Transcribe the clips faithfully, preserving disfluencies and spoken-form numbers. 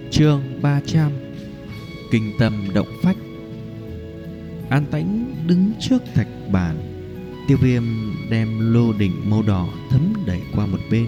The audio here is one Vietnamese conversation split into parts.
Chương ba trăm. Kinh tâm động phách. An Tĩnh đứng trước thạch bản. Tiêu Viêm đem lô đỉnh màu đỏ thấm đẩy qua một bên.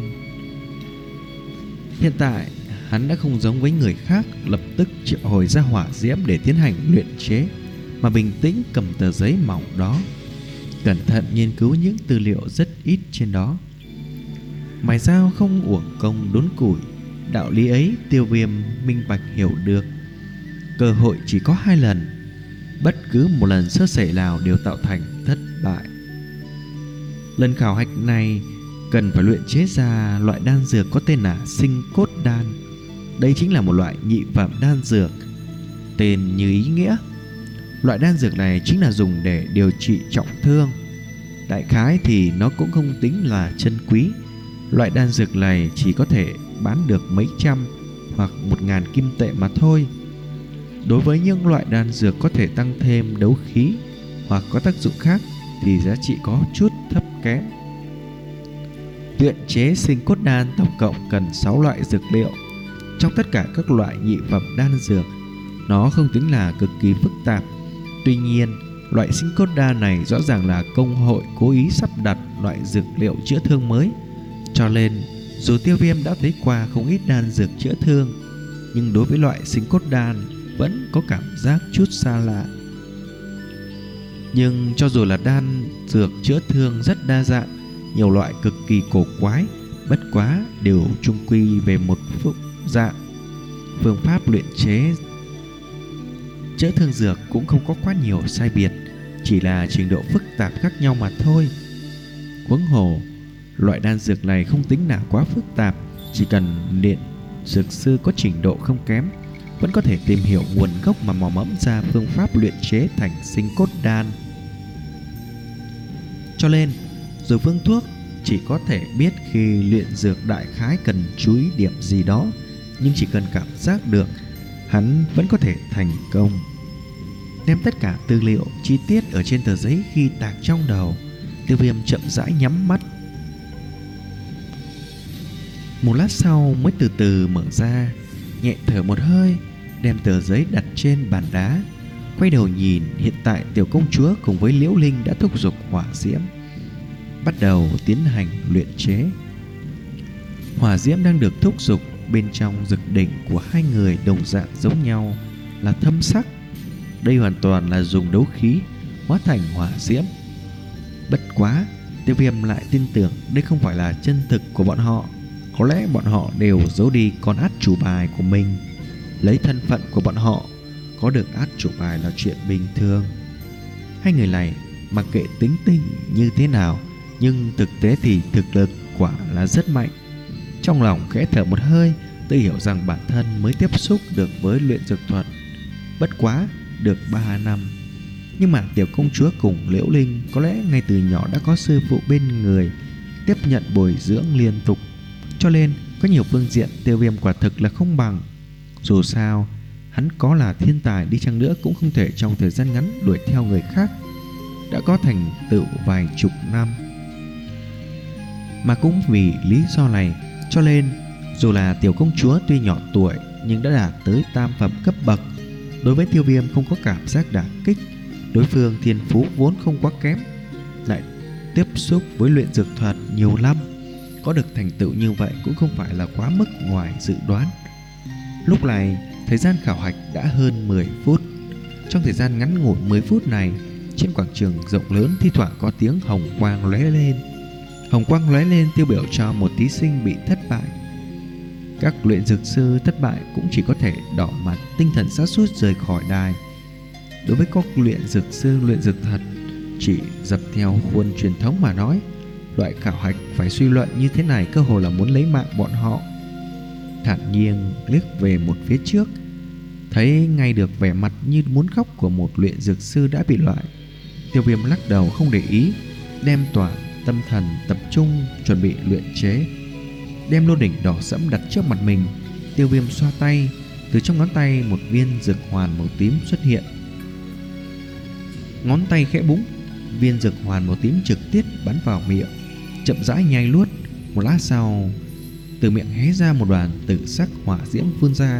Hiện tại hắn đã không giống với người khác lập tức triệu hồi ra hỏa diễm để tiến hành luyện chế, mà bình tĩnh cầm tờ giấy mỏng đó, cẩn thận nghiên cứu những tư liệu rất ít trên đó. Mài dao không uổng công đốn củi. Đạo lý ấy Tiêu Viêm minh bạch hiểu được. Cơ hội chỉ có hai lần, bất cứ một lần sơ sẩy nào đều tạo thành thất bại. Lần khảo hạch này cần phải luyện chế ra loại đan dược có tên là Sinh Cốt Đan. Đây chính là một loại nhị phẩm đan dược, tên như ý nghĩa. Loại đan dược này chính là dùng để điều trị trọng thương. Đại khái thì nó cũng không tính là chân quý. Loại đan dược này chỉ có thể bán được mấy trăm hoặc một ngàn kim tệ mà thôi. Đối với những loại đan dược có thể tăng thêm đấu khí hoặc có tác dụng khác thì giá trị có chút thấp kém. Luyện chế Sinh Cốt Đan tổng cộng cần sáu loại dược liệu. Trong tất cả các loại nhị phẩm đan dược, nó không tính là cực kỳ phức tạp. Tuy nhiên, loại Sinh Cốt Đan này rõ ràng là công hội cố ý sắp đặt loại dược liệu chữa thương mới. Cho nên dù Tiêu Viêm đã thấy qua không ít đan dược chữa thương, nhưng đối với loại Sinh Cốt Đan vẫn có cảm giác chút xa lạ. Nhưng cho dù là đan dược chữa thương rất đa dạng, nhiều loại cực kỳ cổ quái, bất quá đều chung quy về một phức dạng. Phương pháp luyện chế chữa thương dược cũng không có quá nhiều sai biệt, chỉ là trình độ phức tạp khác nhau mà thôi. Huống hồ loại đan dược này không tính là quá phức tạp, chỉ cần luyện dược sư có trình độ không kém vẫn có thể tìm hiểu nguồn gốc mà mò mẫm ra phương pháp luyện chế thành Sinh Cốt Đan. Cho nên dù phương thuốc chỉ có thể biết khi luyện dược đại khái cần chú ý điểm gì đó, nhưng chỉ cần cảm giác được, hắn vẫn có thể thành công. Đem tất cả tư liệu chi tiết ở trên tờ giấy ghi tạc trong đầu, Tiêu Viêm chậm rãi nhắm mắt. Một lát sau mới từ từ mở ra, nhẹ thở một hơi, đem tờ giấy đặt trên bàn đá, quay đầu nhìn. Hiện tại tiểu công chúa cùng với Liễu Linh đã thúc giục hỏa diễm, bắt đầu tiến hành luyện chế. Hỏa diễm đang được thúc giục bên trong dực đỉnh của hai người đồng dạng giống nhau là thâm sắc. Đây hoàn toàn là dùng đấu khí hóa thành hỏa diễm. Bất quá Tiêu Viêm lại tin tưởng đây không phải là chân thực của bọn họ. Có lẽ bọn họ đều giấu đi con át chủ bài của mình. Lấy thân phận của bọn họ, có được át chủ bài là chuyện bình thường. Hai người này mặc kệ tính tình như thế nào, nhưng thực tế thì thực lực quả là rất mạnh. Trong lòng khẽ thở một hơi, tự hiểu rằng bản thân mới tiếp xúc được với luyện dược thuật bất quá được ba năm. Nhưng mà tiểu công chúa cùng Liễu Linh có lẽ ngay từ nhỏ đã có sư phụ bên người tiếp nhận bồi dưỡng liên tục, cho nên có nhiều phương diện Tiêu Viêm quả thực là không bằng. Dù sao hắn có là thiên tài đi chăng nữa cũng không thể trong thời gian ngắn đuổi theo người khác đã có thành tựu vài chục năm. Mà cũng vì lý do này cho nên dù là tiểu công chúa tuy nhỏ tuổi nhưng đã đạt tới tam phẩm cấp bậc, đối với Tiêu Viêm không có cảm giác đả kích. Đối phương thiên phú vốn không quá kém, lại tiếp xúc với luyện dược thuật nhiều năm, có được thành tựu như vậy cũng không phải là quá mức ngoài dự đoán. Lúc này thời gian khảo hạch đã hơn mười phút. Trong thời gian ngắn ngủi mười phút này, trên quảng trường rộng lớn thi thoảng có tiếng hồng quang lóe lên. Hồng quang lóe lên tiêu biểu cho một thí sinh bị thất bại. Các luyện dược sư thất bại cũng chỉ có thể đỏ mặt, tinh thần sa sút rời khỏi đài. Đối với các luyện dược sư luyện dược thật chỉ dập theo khuôn truyền thống mà nói, loại khảo hạch phải suy luận như thế này cơ hồ là muốn lấy mạng bọn họ. Thản nhiên liếc về một phía trước, thấy ngay được vẻ mặt như muốn khóc của một luyện dược sư đã bị loại. Tiêu Viêm lắc đầu không để ý, đem toàn tâm thần tập trung chuẩn bị luyện chế. Đem lô đỉnh đỏ sẫm đặt trước mặt mình, Tiêu Viêm xoa tay, từ trong ngón tay một viên dược hoàn màu tím xuất hiện. Ngón tay khẽ búng, viên dược hoàn màu tím trực tiếp bắn vào miệng, chậm rãi nhai luốt. Một lát sau, từ miệng hé ra một đoàn tử sắc hỏa diễm phun ra,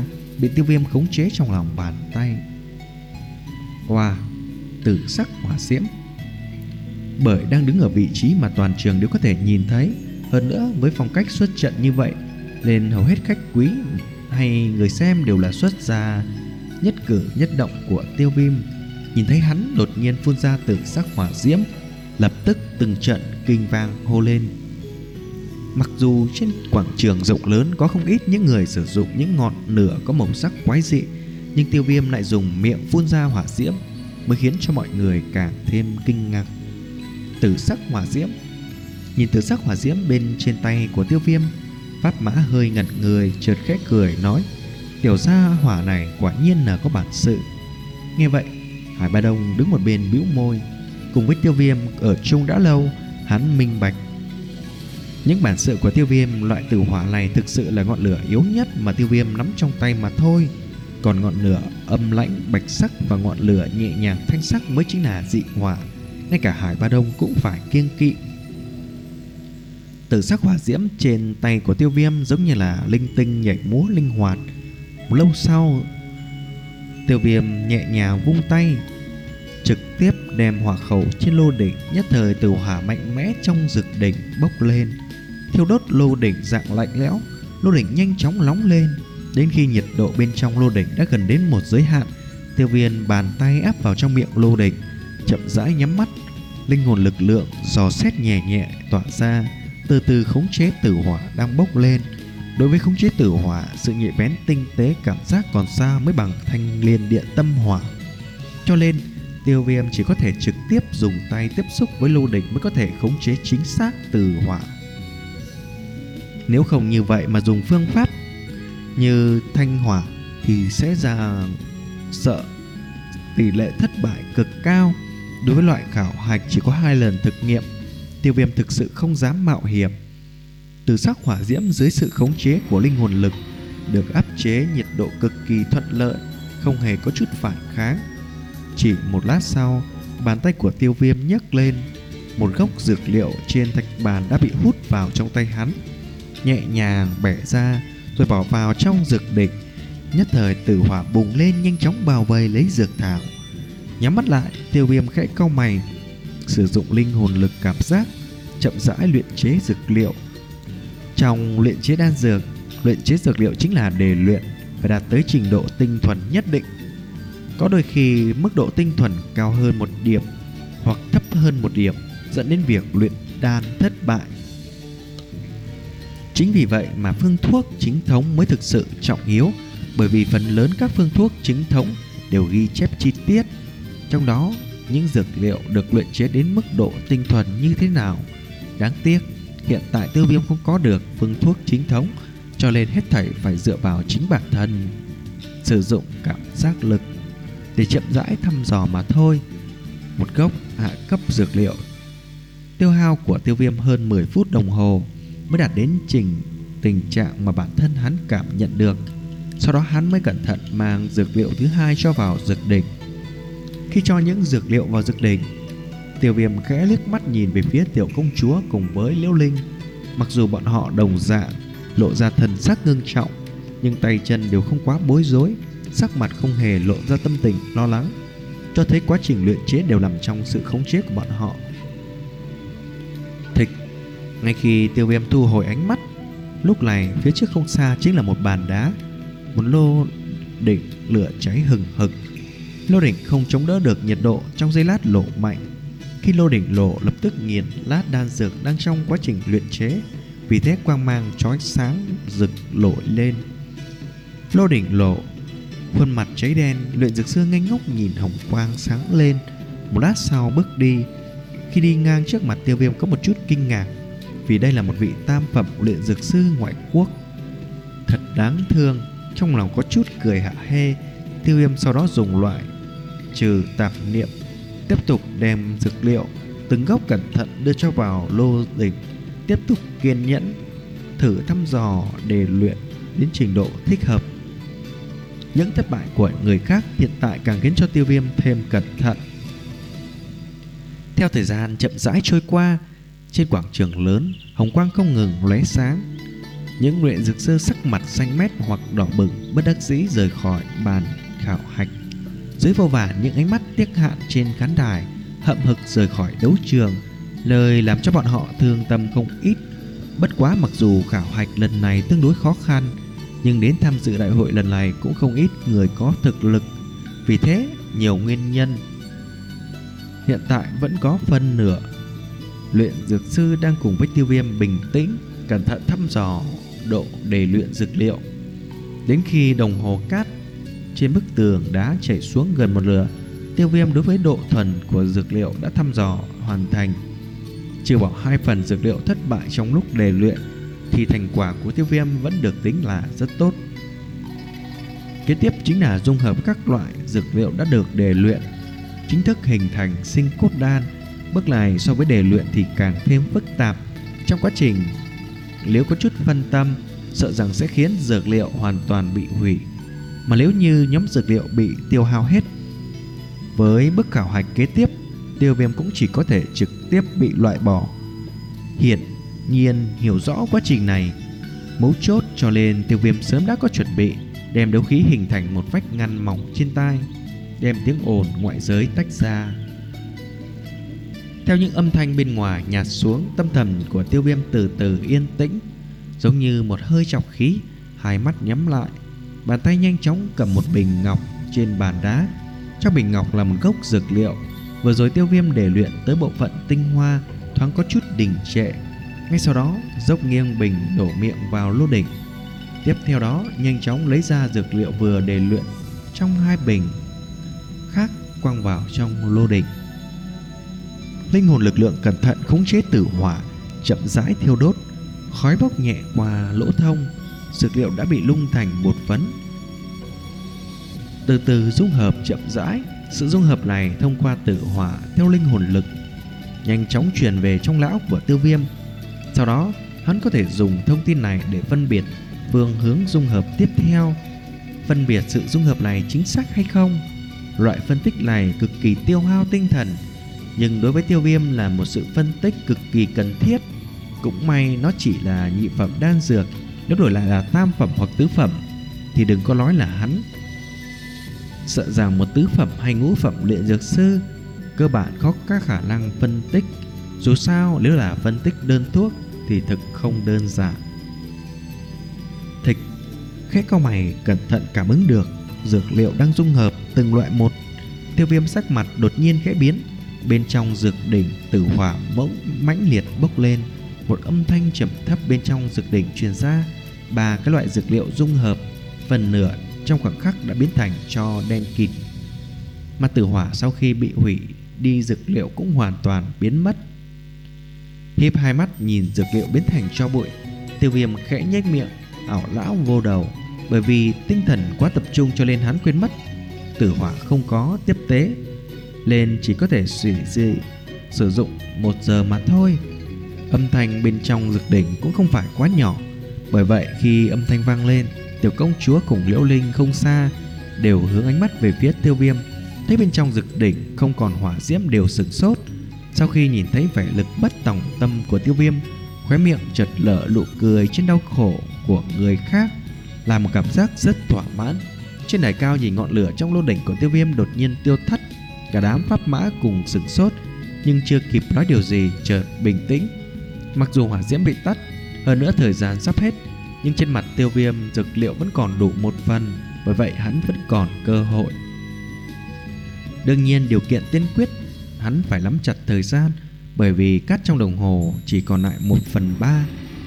bị Tiêu Viêm khống chế trong lòng bàn tay. Wow, tử sắc hỏa diễm. Bởi đang đứng ở vị trí mà toàn trường đều có thể nhìn thấy, hơn nữa với phong cách xuất trận như vậy nên hầu hết khách quý hay người xem đều là xuất gia nhất cử nhất động của Tiêu Viêm. Nhìn thấy hắn đột nhiên phun ra tử sắc hỏa diễm, lập tức từng trận kinh vang hô lên. Mặc dù trên quảng trường rộng lớn có không ít những người sử dụng những ngọn lửa có màu sắc quái dị, nhưng Tiêu Viêm lại dùng miệng phun ra hỏa diễm mới khiến cho mọi người càng thêm kinh ngạc. Tử sắc hỏa diễm. Nhìn tử sắc hỏa diễm bên trên tay của Tiêu Viêm, Pháp Mã hơi ngẩn người, chợt khẽ cười nói: tiểu gia hỏa này quả nhiên là có bản sự. Nghe vậy, Hải Ba Đông đứng một bên bĩu môi. Cùng với Tiêu Viêm ở chung đã lâu, hắn minh bạch những bản sự của Tiêu Viêm. Loại tử hỏa này thực sự là ngọn lửa yếu nhất mà Tiêu Viêm nắm trong tay mà thôi. Còn ngọn lửa âm lãnh bạch sắc và ngọn lửa nhẹ nhàng thanh sắc mới chính là dị hỏa, ngay cả Hải Ba Đông cũng phải kiêng kỵ. Tử sắc hỏa diễm trên tay của Tiêu Viêm giống như là linh tinh nhảy múa linh hoạt. Một lâu sau, Tiêu Viêm nhẹ nhàng vung tay, trực tiếp đem hỏa khẩu trên lô đỉnh. Nhất thời tử hỏa mạnh mẽ trong dực đỉnh bốc lên, thiêu đốt lô đỉnh dạng lạnh lẽo. Lô đỉnh nhanh chóng nóng lên, đến khi nhiệt độ bên trong lô đỉnh đã gần đến một giới hạn, Tiêu Viêm bàn tay áp vào trong miệng lô đỉnh, chậm rãi nhắm mắt. Linh hồn lực lượng dò xét nhẹ nhẹ tỏa ra, từ từ khống chế tử hỏa đang bốc lên. Đối với khống chế tử hỏa, sự nhạy bén tinh tế cảm giác còn xa mới bằng thanh liên điện tâm hỏa. Cho nên Tiêu Viêm chỉ có thể trực tiếp dùng tay tiếp xúc với lô đỉnh mới có thể khống chế chính xác tử hỏa. Nếu không như vậy mà dùng phương pháp như thanh hỏa thì sẽ ra sợ tỷ lệ thất bại cực cao. Đối với loại khảo hạch chỉ có hai lần thực nghiệm, Tiêu Viêm thực sự không dám mạo hiểm. Từ sắc hỏa diễm dưới sự khống chế của linh hồn lực được áp chế nhiệt độ cực kỳ thuận lợi, không hề có chút phản kháng. Chỉ một lát sau, bàn tay của Tiêu Viêm nhấc lên, một gốc dược liệu trên thạch bàn đã bị hút vào trong tay hắn, nhẹ nhàng bẻ ra rồi bỏ vào trong dược đỉnh. Nhất thời tử hỏa bùng lên, nhanh chóng bao vây lấy dược thảo. Nhắm mắt lại, Tiêu Viêm khẽ cau mày, sử dụng linh hồn lực cảm giác, chậm rãi luyện chế dược liệu. Trong luyện chế đan dược, luyện chế dược liệu chính là để luyện phải đạt tới trình độ tinh thuần nhất định. Có đôi khi mức độ tinh thuần cao hơn một điểm hoặc thấp hơn một điểm, dẫn đến việc luyện đan thất bại. Chính vì vậy mà phương thuốc chính thống mới thực sự trọng yếu, bởi vì phần lớn các phương thuốc chính thống đều ghi chép chi tiết, trong đó những dược liệu được luyện chế đến mức độ tinh thuần như thế nào. Đáng tiếc hiện tại Tiêu Viêm không có được phương thuốc chính thống, cho nên hết thảy phải dựa vào chính bản thân, sử dụng cảm giác lực để chậm rãi thăm dò mà thôi. Một gốc hạ cấp dược liệu tiêu hao của Tiêu Viêm hơn mười phút đồng hồ mới đạt đến trình tình trạng mà bản thân hắn cảm nhận được. Sau đó hắn mới cẩn thận mang dược liệu thứ hai cho vào dược đỉnh. Khi cho những dược liệu vào dược đỉnh, Tiêu Viêm khẽ liếc mắt nhìn về phía tiểu công chúa cùng với Liễu Linh. Mặc dù bọn họ đồng dạng lộ ra thần sắc ngưng trọng, nhưng tay chân đều không quá bối rối, sắc mặt không hề lộ ra tâm tình lo lắng, cho thấy quá trình luyện chế đều nằm trong sự khống chế của bọn họ. Thịch. Ngay khi Tiêu Viêm thu hồi ánh mắt, lúc này phía trước không xa chính là một bàn đá, một lô đỉnh lửa cháy hừng hực. Lô đỉnh không chống đỡ được nhiệt độ, trong giây lát lộ mạnh. Khi lô đỉnh lộ, lập tức nghiền lát đan dược đang trong quá trình luyện chế, vì thế quang mang chói sáng rực lội lên. Lô đỉnh lộ, khuôn mặt cháy đen, luyện dược sư ngây ngốc nhìn hồng quang sáng lên. Một lát sau bước đi. Khi đi ngang trước mặt Tiêu Viêm có một chút kinh ngạc, vì đây là một vị tam phẩm luyện dược sư ngoại quốc. Thật đáng thương. Trong lòng có chút cười hạ hê, Tiêu Viêm sau đó dùng loại trừ tạp niệm, tiếp tục đem dược liệu từng gốc cẩn thận đưa cho vào lô đỉnh, tiếp tục kiên nhẫn thử thăm dò để luyện đến trình độ thích hợp. Những thất bại của người khác hiện tại càng khiến cho Tiêu Viêm thêm cẩn thận. Theo thời gian chậm rãi trôi qua, trên quảng trường lớn, hồng quang không ngừng lóe sáng. Những luyện dược sư sắc mặt xanh mét hoặc đỏ bừng bất đắc dĩ rời khỏi bàn khảo hạch. Dưới vô vàn những ánh mắt tiếc hạn trên khán đài, hậm hực rời khỏi đấu trường, lời làm cho bọn họ thương tâm không ít. Bất quá mặc dù khảo hạch lần này tương đối khó khăn, nhưng đến tham dự đại hội lần này cũng không ít người có thực lực. Vì thế nhiều nguyên nhân, hiện tại vẫn có phân nửa luyện dược sư đang cùng với Tiêu Viêm bình tĩnh cẩn thận thăm dò độ để luyện dược liệu. Đến khi đồng hồ cát trên bức tường đá chảy xuống gần một nửa, Tiêu Viêm đối với độ thuần của dược liệu đã thăm dò hoàn thành. Trừ bỏ hai phần dược liệu thất bại trong lúc đề luyện thì thành quả của Tiêu Viêm vẫn được tính là rất tốt. Kế tiếp chính là dung hợp các loại dược liệu đã được đề luyện, chính thức hình thành sinh cốt đan. Bước này so với đề luyện thì càng thêm phức tạp. Trong quá trình nếu có chút phân tâm, sợ rằng sẽ khiến dược liệu hoàn toàn bị hủy. Mà nếu như nhóm dược liệu bị tiêu hao hết, với bước khảo hạch kế tiếp, Tiêu Viêm cũng chỉ có thể trực tiếp bị loại bỏ. Hiển nhiên hiểu rõ quá trình này mấu chốt, cho nên Tiêu Viêm sớm đã có chuẩn bị, đem đấu khí hình thành một vách ngăn mỏng trên tai, đem tiếng ồn ngoại giới tách ra. Theo những âm thanh bên ngoài nhạt xuống, tâm thần của Tiêu Viêm từ từ yên tĩnh, giống như một hơi trọc khí. Hai mắt nhắm lại, bàn tay nhanh chóng cầm một bình ngọc trên bàn đá. Trong bình ngọc là một gốc dược liệu vừa rồi Tiêu Viêm để luyện tới bộ phận tinh hoa thoáng có chút đình trệ. Ngay sau đó dốc nghiêng bình đổ miệng vào lô đỉnh. Tiếp theo đó nhanh chóng lấy ra dược liệu vừa để luyện trong hai bình khác quăng vào trong lô đỉnh. Linh hồn lực lượng cẩn thận khống chế tử hỏa, chậm rãi thiêu đốt. Khói bốc nhẹ qua lỗ thông, dược liệu đã bị lung thành bột phấn, từ từ dung hợp chậm rãi. Sự dung hợp này thông qua tử hỏa theo linh hồn lực nhanh chóng truyền về trong não của Tiêu Viêm. Sau đó hắn có thể dùng thông tin này để phân biệt phương hướng dung hợp tiếp theo. Phân biệt sự dung hợp này chính xác hay không, loại phân tích này cực kỳ tiêu hao tinh thần, nhưng đối với Tiêu Viêm là một sự phân tích cực kỳ cần thiết. Cũng may nó chỉ là nhị phẩm đan dược, nếu đổi lại là tam phẩm hoặc tứ phẩm thì đừng có nói là hắn. Sợ rằng một tứ phẩm hay ngũ phẩm luyện dược sư cơ bản có các khả năng phân tích. Dù sao nếu là phân tích đơn thuốc thì thực không đơn giản. Thịch khẽ cau mày cẩn thận cảm ứng được dược liệu đang dung hợp từng loại một. Tiêu Viêm sắc mặt đột nhiên khẽ biến. Bên trong dược đỉnh tử hỏa bỗng mãnh liệt bốc lên, một âm thanh trầm thấp bên trong dược đỉnh truyền ra. Ba cái loại dược liệu dung hợp phần nửa trong khoảng khắc đã biến thành tro đen kịt. Mà tử hỏa sau khi bị hủy đi, dược liệu cũng hoàn toàn biến mất. Hiếp hai mắt nhìn dược liệu biến thành tro bụi, Tiêu Viêm khẽ nhếch miệng, ảo lão vô đầu. Bởi vì tinh thần quá tập trung cho nên hắn quên mất tử hỏa không có tiếp tế, nên chỉ có thể sử, sử, sử dụng một giờ mà thôi. Âm thanh bên trong dược đỉnh cũng không phải quá nhỏ, bởi vậy khi âm thanh vang lên, tiểu công chúa cùng Liễu Linh không xa đều hướng ánh mắt về phía Tiêu Viêm. Thấy bên trong dược đỉnh không còn hỏa diễm đều sửng sốt. Sau khi nhìn thấy vẻ lực bất tòng tâm của Tiêu Viêm, khóe miệng chợt lở nụ cười trên đau khổ của người khác, là một cảm giác rất thỏa mãn. Trên đài cao nhìn ngọn lửa trong lô đỉnh của Tiêu Viêm đột nhiên tiêu thất. Cả đám pháp mã cùng sửng sốt, nhưng chưa kịp nói điều gì chợt bình tĩnh. Mặc dù hỏa diễm bị tắt, hơn nữa thời gian sắp hết, nhưng trên mặt Tiêu Viêm dược liệu vẫn còn đủ một phần, bởi vậy hắn vẫn còn cơ hội. Đương nhiên điều kiện tiên quyết hắn phải nắm chặt thời gian, bởi vì cát trong đồng hồ chỉ còn lại một phần ba.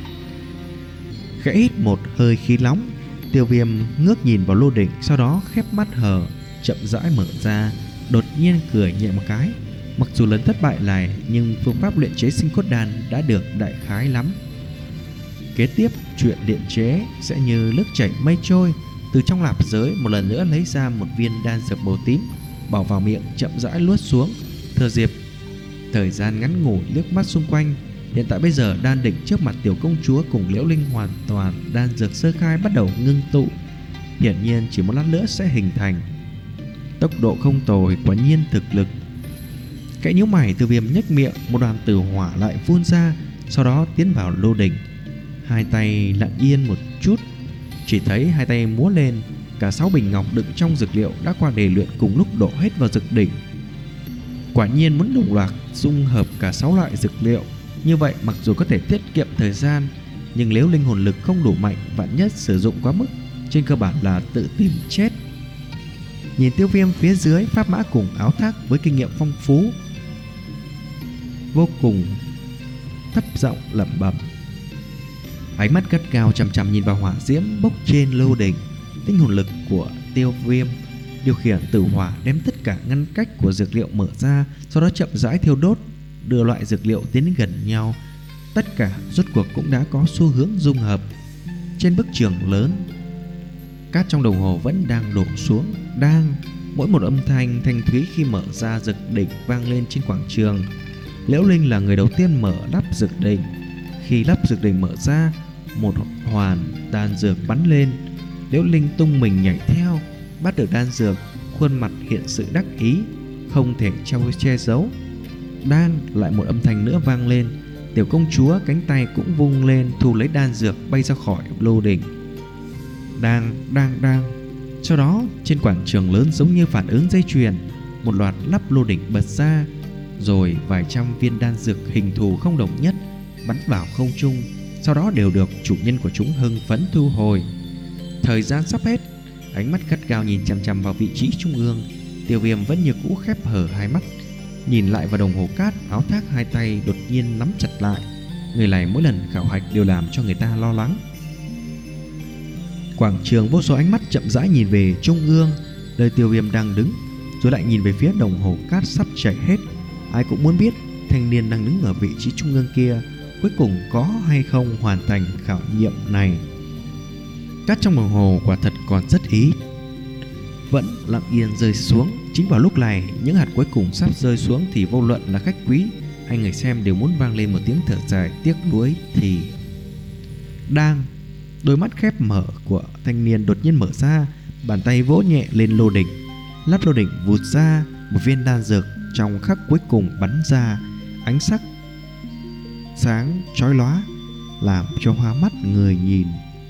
Khẽ hít một hơi khí nóng, Tiêu Viêm ngước nhìn vào lô đỉnh, sau đó khép mắt hờ, chậm rãi mở ra, đột nhiên cười nhẹ một cái. Mặc dù lần thất bại này, nhưng phương pháp luyện chế sinh cốt đan đã được đại khái lắm. Kế tiếp, chuyện luyện chế sẽ như nước chảy mây trôi. Từ trong lạp giới một lần nữa lấy ra một viên đan dược màu tím, bỏ vào miệng chậm rãi luốt xuống. Thừa dịp thời gian ngắn ngủi liếc mắt xung quanh, hiện tại bây giờ đan đỉnh trước mặt tiểu công chúa cùng Liễu Linh hoàn toàn đan dược sơ khai bắt đầu ngưng tụ, hiển nhiên chỉ một lát nữa sẽ hình thành. Tốc độ không tồi, quả nhiên thực lực. Kẽ nhíu mày, Tiêu Viêm nhếch miệng, một đoàn tử hỏa lại phun ra, sau đó tiến vào lô đỉnh. Hai tay lặng yên một chút, chỉ thấy hai tay múa lên, cả sáu bình ngọc đựng trong dược liệu đã qua đề luyện cùng lúc đổ hết vào dược đỉnh. Quả nhiên muốn đồng loạt dung hợp cả sáu loại dược liệu như vậy, mặc dù có thể tiết kiệm thời gian, nhưng nếu linh hồn lực không đủ mạnh, vạn nhất sử dụng quá mức, trên cơ bản là tự tìm chết. Nhìn Tiêu Viêm phía dưới, pháp mã cùng áo thác với kinh nghiệm phong phú, vô cùng thấp giọng lẩm bẩm. Ánh mắt gắt gao chằm chằm nhìn vào hỏa diễm bốc trên lô đỉnh. Linh hồn lực của Tiêu Viêm điều khiển tử hỏa đem tất cả ngăn cách của dược liệu mở ra, sau đó chậm rãi thiêu đốt, đưa loại dược liệu tiến đến gần nhau. Tất cả rốt cuộc cũng đã có xu hướng dung hợp. Trên bức tường lớn, cát trong đồng hồ vẫn đang đổ xuống, đang mỗi một âm thanh thanh thúy khi mở ra dược đỉnh vang lên trên quảng trường. Liễu Linh là người đầu tiên mở lắp dược đỉnh. Khi lắp dược đỉnh mở ra, một hoàn đan dược bắn lên. Liễu Linh tung mình nhảy theo, bắt được đan dược, khuôn mặt hiện sự đắc ý, không thể trao che giấu. Đang lại một âm thanh nữa vang lên. Tiểu công chúa cánh tay cũng vung lên thu lấy đan dược bay ra khỏi lô đỉnh. Đang, đang, đang. Sau đó trên quảng trường lớn giống như phản ứng dây chuyền, một loạt lắp lô đỉnh bật ra, rồi vài trăm viên đan dược hình thù không đồng nhất bắn vào không trung, sau đó đều được chủ nhân của chúng hưng phấn thu hồi. Thời gian sắp hết, ánh mắt gắt gao nhìn chằm chằm vào vị trí trung ương. Tiêu Viêm vẫn như cũ khép hờ hai mắt, nhìn lại vào đồng hồ cát, áo thác hai tay đột nhiên nắm chặt lại. Người này mỗi lần khảo hạch đều làm cho người ta lo lắng. Quảng trường vô số ánh mắt chậm rãi nhìn về trung ương, nơi Tiêu Viêm đang đứng, rồi lại nhìn về phía đồng hồ cát sắp chảy hết. Ai cũng muốn biết thanh niên đang đứng ở vị trí trung ương kia cuối cùng có hay không hoàn thành khảo nghiệm này. Cát trong đồng hồ quả thật còn rất ít, vẫn lặng yên rơi xuống. Chính vào lúc này, những hạt cuối cùng sắp rơi xuống thì vô luận là khách quý hay người xem đều muốn vang lên một tiếng thở dài tiếc nuối. Thì đang đôi mắt khép mở của thanh niên đột nhiên mở ra, bàn tay vỗ nhẹ lên lô đỉnh, lắp lô đỉnh vụt ra một viên đan dược. Trong khắc cuối cùng bắn ra ánh sắc sáng chói lóa, làm cho hoa mắt người nhìn.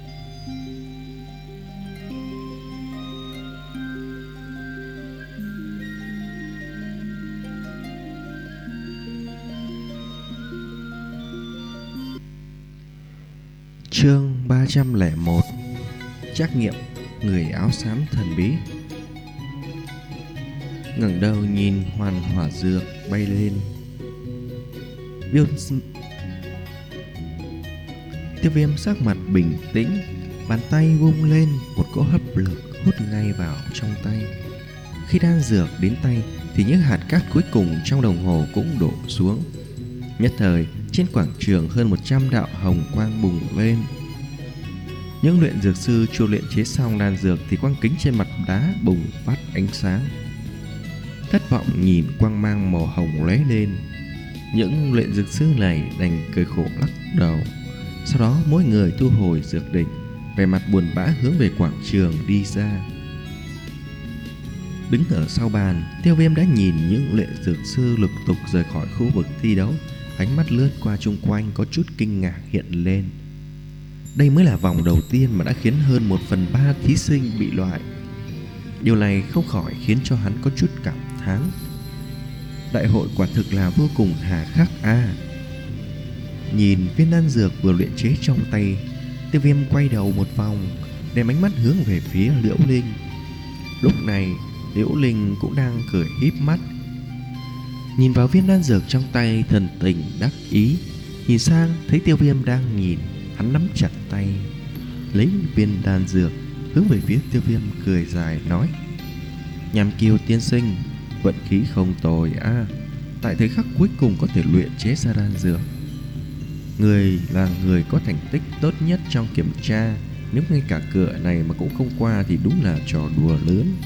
Chương ba trăm lẻ một. Trắc nghiệm người áo xám thần bí. Ngẩng đầu nhìn hoàn hỏa dược bay lên, Viêm... Tiêu Viêm sắc mặt bình tĩnh, bàn tay vung lên, một cỗ hấp lực hút ngay vào trong tay. Khi đan dược đến tay thì những hạt cát cuối cùng trong đồng hồ cũng đổ xuống. Nhất thời trên quảng trường hơn một trăm đạo hồng quang bùng lên. Những luyện dược sư chưa luyện chế xong đan dược thì quang kính trên mặt đá bùng phát ánh sáng. Thất vọng nhìn quang mang màu hồng lóe lên, những luyện dược sư này đành cười khổ lắc đầu. Sau đó mỗi người thu hồi dược đỉnh, vẻ mặt buồn bã hướng về quảng trường đi ra. Đứng ở sau bàn, Tiêu Viêm đã nhìn những luyện dược sư lục tục rời khỏi khu vực thi đấu. Ánh mắt lướt qua chung quanh có chút kinh ngạc hiện lên. Đây mới là vòng đầu tiên mà đã khiến hơn một phần ba thí sinh bị loại. Điều này không khỏi khiến cho hắn có chút cảm thán. Đại hội quả thực là vô cùng hà khắc a. À. Nhìn viên đan dược vừa luyện chế trong tay, Tiêu Viêm quay đầu một vòng, đem ánh mắt hướng về phía Liễu Linh. Lúc này Liễu Linh cũng đang cười híp mắt, nhìn vào viên đan dược trong tay, thần tình đắc ý. Nhìn sang thấy Tiêu Viêm đang nhìn, hắn nắm chặt tay, lấy viên đan dược hướng về phía Tiêu Viêm, cười dài nói: Nham Kiều tiên sinh, vận khí không tồi a, à. Tại thời khắc cuối cùng có thể luyện chế ra đan dược. Người là người có thành tích tốt nhất trong kiểm tra, nếu ngay cả cửa này mà cũng không qua thì đúng là trò đùa lớn.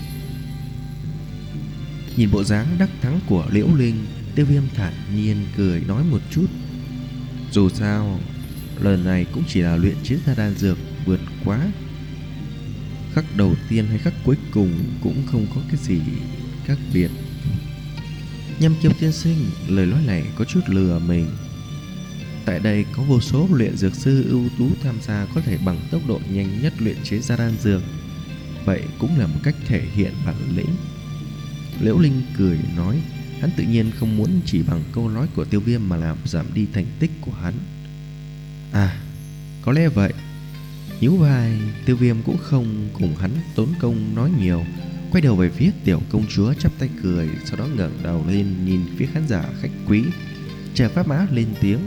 Nhìn bộ dáng đắc thắng của Liễu Linh, Tiêu Viêm thản nhiên cười nói một chút: Dù sao lần này cũng chỉ là luyện chế ra đan dược vượt quá. Khắc đầu tiên hay khắc cuối cùng cũng không có cái gì khác biệt. Nham Kiều tiên sinh, lời nói này có chút lừa mình. Tại đây có vô số luyện dược sư ưu tú tham gia, có thể bằng tốc độ nhanh nhất luyện chế ra đan dược. Vậy cũng là một cách thể hiện bản lĩnh. Liễu Linh cười nói. Hắn tự nhiên không muốn chỉ bằng câu nói của Tiêu Viêm mà làm giảm đi thành tích của hắn. À, có lẽ vậy. Nhíu vai, Tiêu Viêm cũng không cùng hắn tốn công nói nhiều, quay đầu về phía tiểu công chúa chắp tay cười, sau đó ngẩng đầu lên nhìn phía khán giả khách quý, chờ Pháp Mã lên tiếng.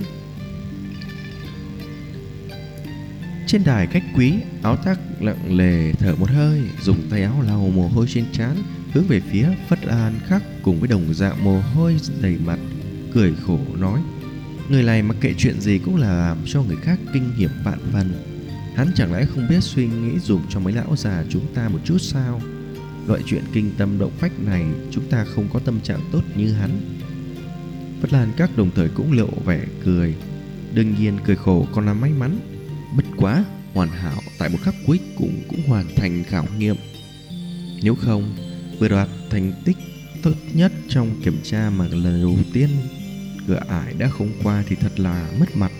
Trên đài khách quý, Áo Thác lặng lề thở một hơi, dùng tay áo lau mồ hôi trên trán, hướng về phía Phất Lan Khắc cùng với đồng dạng mồ hôi đầy mặt, cười khổ nói: người này mặc kệ chuyện gì cũng là làm cho người khác kinh nghiệm vạn phần. Hắn chẳng lẽ không biết suy nghĩ dùm cho mấy lão già chúng ta một chút sao? Loại chuyện kinh tâm động phách này chúng ta không có tâm trạng tốt như hắn. Phất Lan Các đồng thời cũng lộ vẻ cười. Đương nhiên cười khổ còn là may mắn. Bất quá hoàn hảo tại một khắc cuối cùng cũng hoàn thành khảo nghiệm. Nếu không vừa đoạt thành tích tốt nhất trong kiểm tra mà lần đầu tiên cửa ải đã không qua thì thật là mất mặt.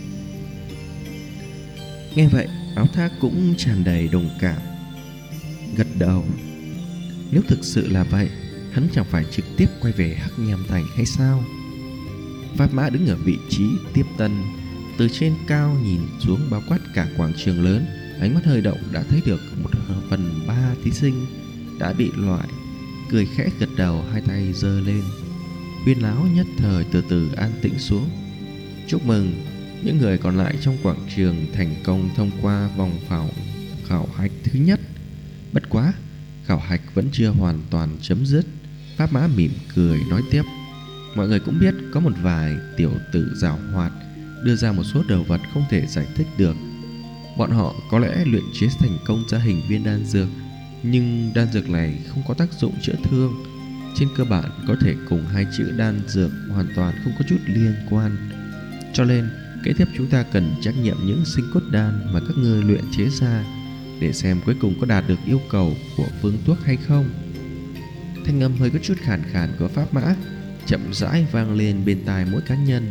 Nghe vậy Áo Thác cũng tràn đầy đồng cảm, gật đầu. Nếu thực sự là vậy, hắn chẳng phải trực tiếp quay về Hắc Nham Thành hay sao? Pháp Mã đứng ở vị trí tiếp tân, từ trên cao nhìn xuống bao quát cả quảng trường lớn, ánh mắt hơi động đã thấy được một phần ba thí sinh đã bị loại. Cười khẽ gật đầu, hai tay giơ lên. Huyên náo nhất thời từ từ an tĩnh xuống. Chúc mừng những người còn lại trong quảng trường thành công thông qua vòng khảo khảo hạch thứ nhất. Bất quá khảo hạch vẫn chưa hoàn toàn chấm dứt. Pháp Mã mỉm cười nói tiếp: mọi người cũng biết có một vài tiểu tử giảo hoạt đưa ra một số đồ vật không thể giải thích được. Bọn họ có lẽ luyện chế thành công ra hình viên đan dược, nhưng đan dược này không có tác dụng chữa thương. Trên cơ bản có thể cùng hai chữ đan dược hoàn toàn không có chút liên quan. Cho nên kế tiếp chúng ta cần trắc nghiệm những sinh cốt đan mà các ngươi luyện chế ra, để xem cuối cùng có đạt được yêu cầu của phương thuốc hay không. Thanh âm hơi có chút khàn khàn của Pháp Mã chậm rãi vang lên bên tai mỗi cá nhân.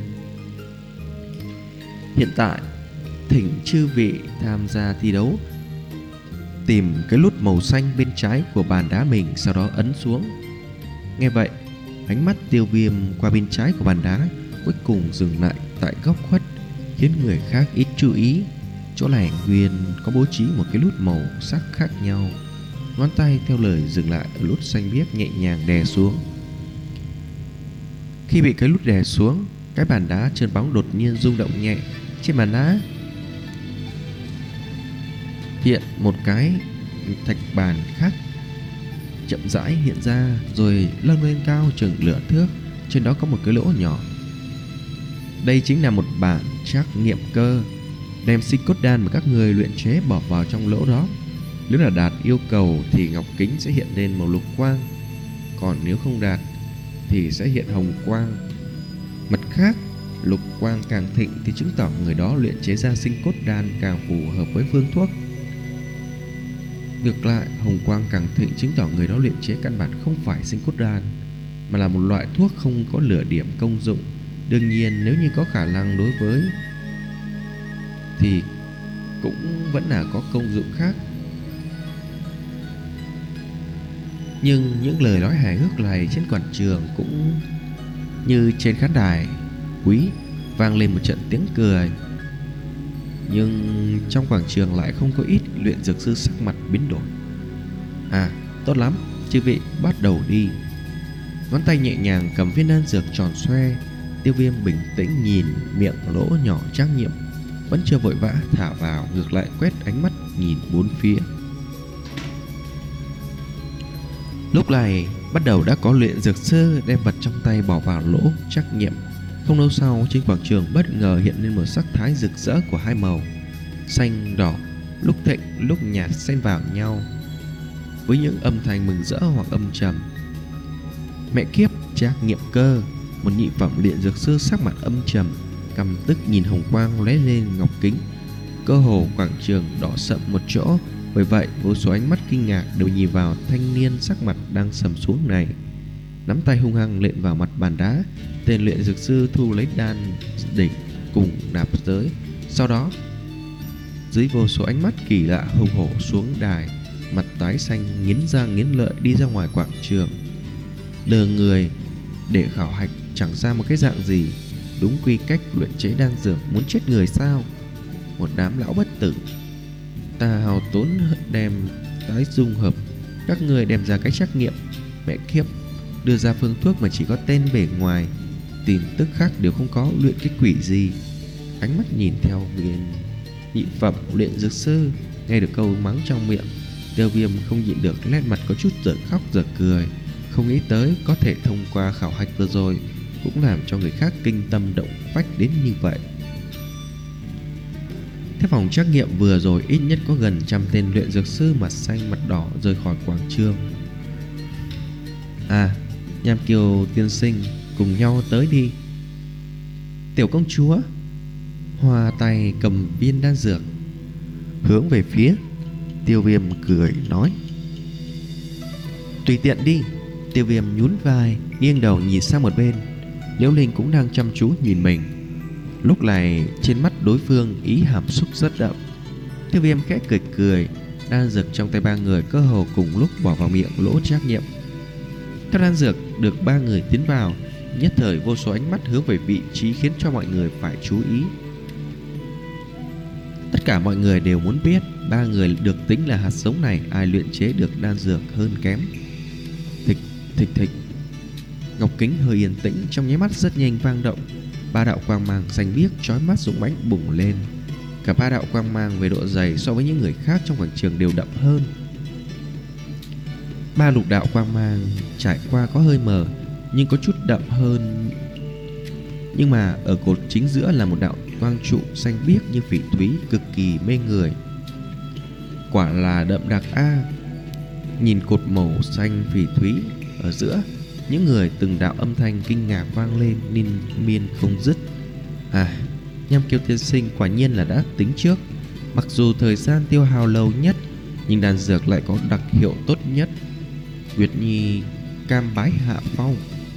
Hiện tại thỉnh chư vị tham gia thi đấu tìm cái nút màu xanh bên trái của bàn đá mình, sau đó ấn xuống. Nghe vậy ánh mắt Tiêu Viêm qua bên trái của bàn đá, cuối cùng dừng lại tại góc khuất, khiến người khác ít chú ý. Chỗ này nguyên có bố trí một cái nút màu sắc khác nhau. Ngón tay theo lời dừng lại ở nút xanh biếc, nhẹ nhàng đè xuống. Khi bị cái nút đè xuống, cái bàn đá trơn bóng đột nhiên rung động nhẹ. Trên bàn đá hiện một cái thạch bàn khác chậm rãi hiện ra, rồi lâng lên cao chừng lửa thước. Trên đó có một cái lỗ nhỏ. Đây chính là một bản trắc nghiệm cơ. Đem sinh cốt đan mà các người luyện chế bỏ vào trong lỗ đó. Nếu là đạt yêu cầu thì ngọc kính sẽ hiện lên màu lục quang, còn nếu không đạt thì sẽ hiện hồng quang. Mặt khác, lục quang càng thịnh thì chứng tỏ người đó luyện chế ra sinh cốt đan càng phù hợp với phương thuốc. Ngược lại, hồng quang càng thịnh chứng tỏ người đó luyện chế căn bản không phải sinh cốt đan, mà là một loại thuốc không có lửa điểm công dụng. Đương nhiên nếu như có khả năng đối với thì cũng vẫn là có công dụng khác. Nhưng những lời nói hài hước này trên quảng trường cũng như trên khán đài quý vang lên một trận tiếng cười. Nhưng trong quảng trường lại không có ít luyện dược sư sắc mặt biến đổi. À, tốt lắm, chư vị bắt đầu đi. Ngón tay nhẹ nhàng cầm viên đan dược tròn xoe. Tiêu Viêm bình tĩnh nhìn miệng lỗ nhỏ trắc nghiệm, vẫn chưa vội vã thả vào, ngược lại quét ánh mắt nhìn bốn phía. Lúc này bắt đầu đã có luyện dược sư đem vật trong tay bỏ vào lỗ trắc nghiệm. Không lâu sau, trên quảng trường bất ngờ hiện lên một sắc thái rực rỡ của hai màu xanh đỏ, lúc thịnh lúc nhạt xen vào nhau, với những âm thanh mừng rỡ hoặc âm trầm. Mẹ kiếp, trắc nghiệm cơ! Một nhị phẩm luyện dược sư sắc mặt âm trầm, căm tức nhìn hồng quang lóe lên ngọc kính. Cơ hồ quảng trường đỏ sậm một chỗ. Bởi vậy vô số ánh mắt kinh ngạc đều nhìn vào thanh niên sắc mặt đang sầm xuống này. Nắm tay hung hăng lện vào mặt bàn đá, tên luyện dược sư thu lấy đan đỉnh cùng nạp giới. Sau đó dưới vô số ánh mắt kỳ lạ hùng hổ xuống đài, mặt tái xanh nghiến răng nghiến lợi đi ra ngoài quảng trường. Lừa người để khảo hạch chẳng ra một cái dạng gì, đúng quy cách luyện chế đan dược, muốn chết người sao? Một đám lão bất tử, ta hào tốn đem tái dung hợp, các người đem ra cái trắc nghiệm, mẹ kiếp, đưa ra phương thuốc mà chỉ có tên bề ngoài, tin tức khác đều không có, luyện cái quỷ gì? Ánh mắt nhìn theo viên nhị phẩm luyện dược sư, nghe được câu mắng trong miệng, Tiêu Viêm không nhịn được nét mặt có chút giở khóc giở cười. Không nghĩ tới có thể thông qua khảo hạch vừa rồi cũng làm cho người khác kinh tâm động phách đến như vậy. Thế phòng trắc nghiệm vừa rồi ít nhất có gần trăm tên luyện dược sư mặt xanh mặt đỏ rời khỏi quảng trường. À, Nham Kiều tiên sinh, cùng nhau tới đi. Tiểu công chúa hòa tay cầm viên đan dược hướng về phía Tiêu Viêm cười nói. Tùy tiện đi. Tiêu Viêm nhún vai, nghiêng đầu nhìn sang một bên. Liễu Linh cũng đang chăm chú nhìn mình. Lúc này trên mắt đối phương ý hàm xúc rất đậm. Tiêu Viêm khẽ cười cười, đan dược trong tay ba người cơ hồ cùng lúc bỏ vào miệng lỗ trắc nghiệm. Các đan dược được ba người tiến vào, nhất thời vô số ánh mắt hướng về vị trí khiến cho mọi người phải chú ý. Tất cả mọi người đều muốn biết ba người được tính là hạt giống này ai luyện chế được đan dược hơn kém. Thịch thịch thịch. Ngọc kính hơi yên tĩnh, trong nháy mắt rất nhanh vang động. Ba đạo quang mang xanh biếc chói mắt dũng mãnh bùng lên. Cả ba đạo quang mang về độ dày so với những người khác trong quảng trường đều đậm hơn. Ba lục đạo quang mang trải qua có hơi mờ, nhưng có chút đậm hơn. Nhưng mà ở cột chính giữa là một đạo quang trụ xanh biếc như phỉ thúy, cực kỳ mê người. Quả là đậm đặc a. Nhìn cột màu xanh phỉ thúy ở giữa, những người từng đạo âm thanh kinh ngạc vang lên liên miên không dứt. À, Nham Kiều tiên sinh quả nhiên là đã tính trước. Mặc dù thời gian tiêu hao lâu nhất, nhưng đan dược lại có đặc hiệu tốt nhất. Nguyệt Nhi cam bái hạ phong.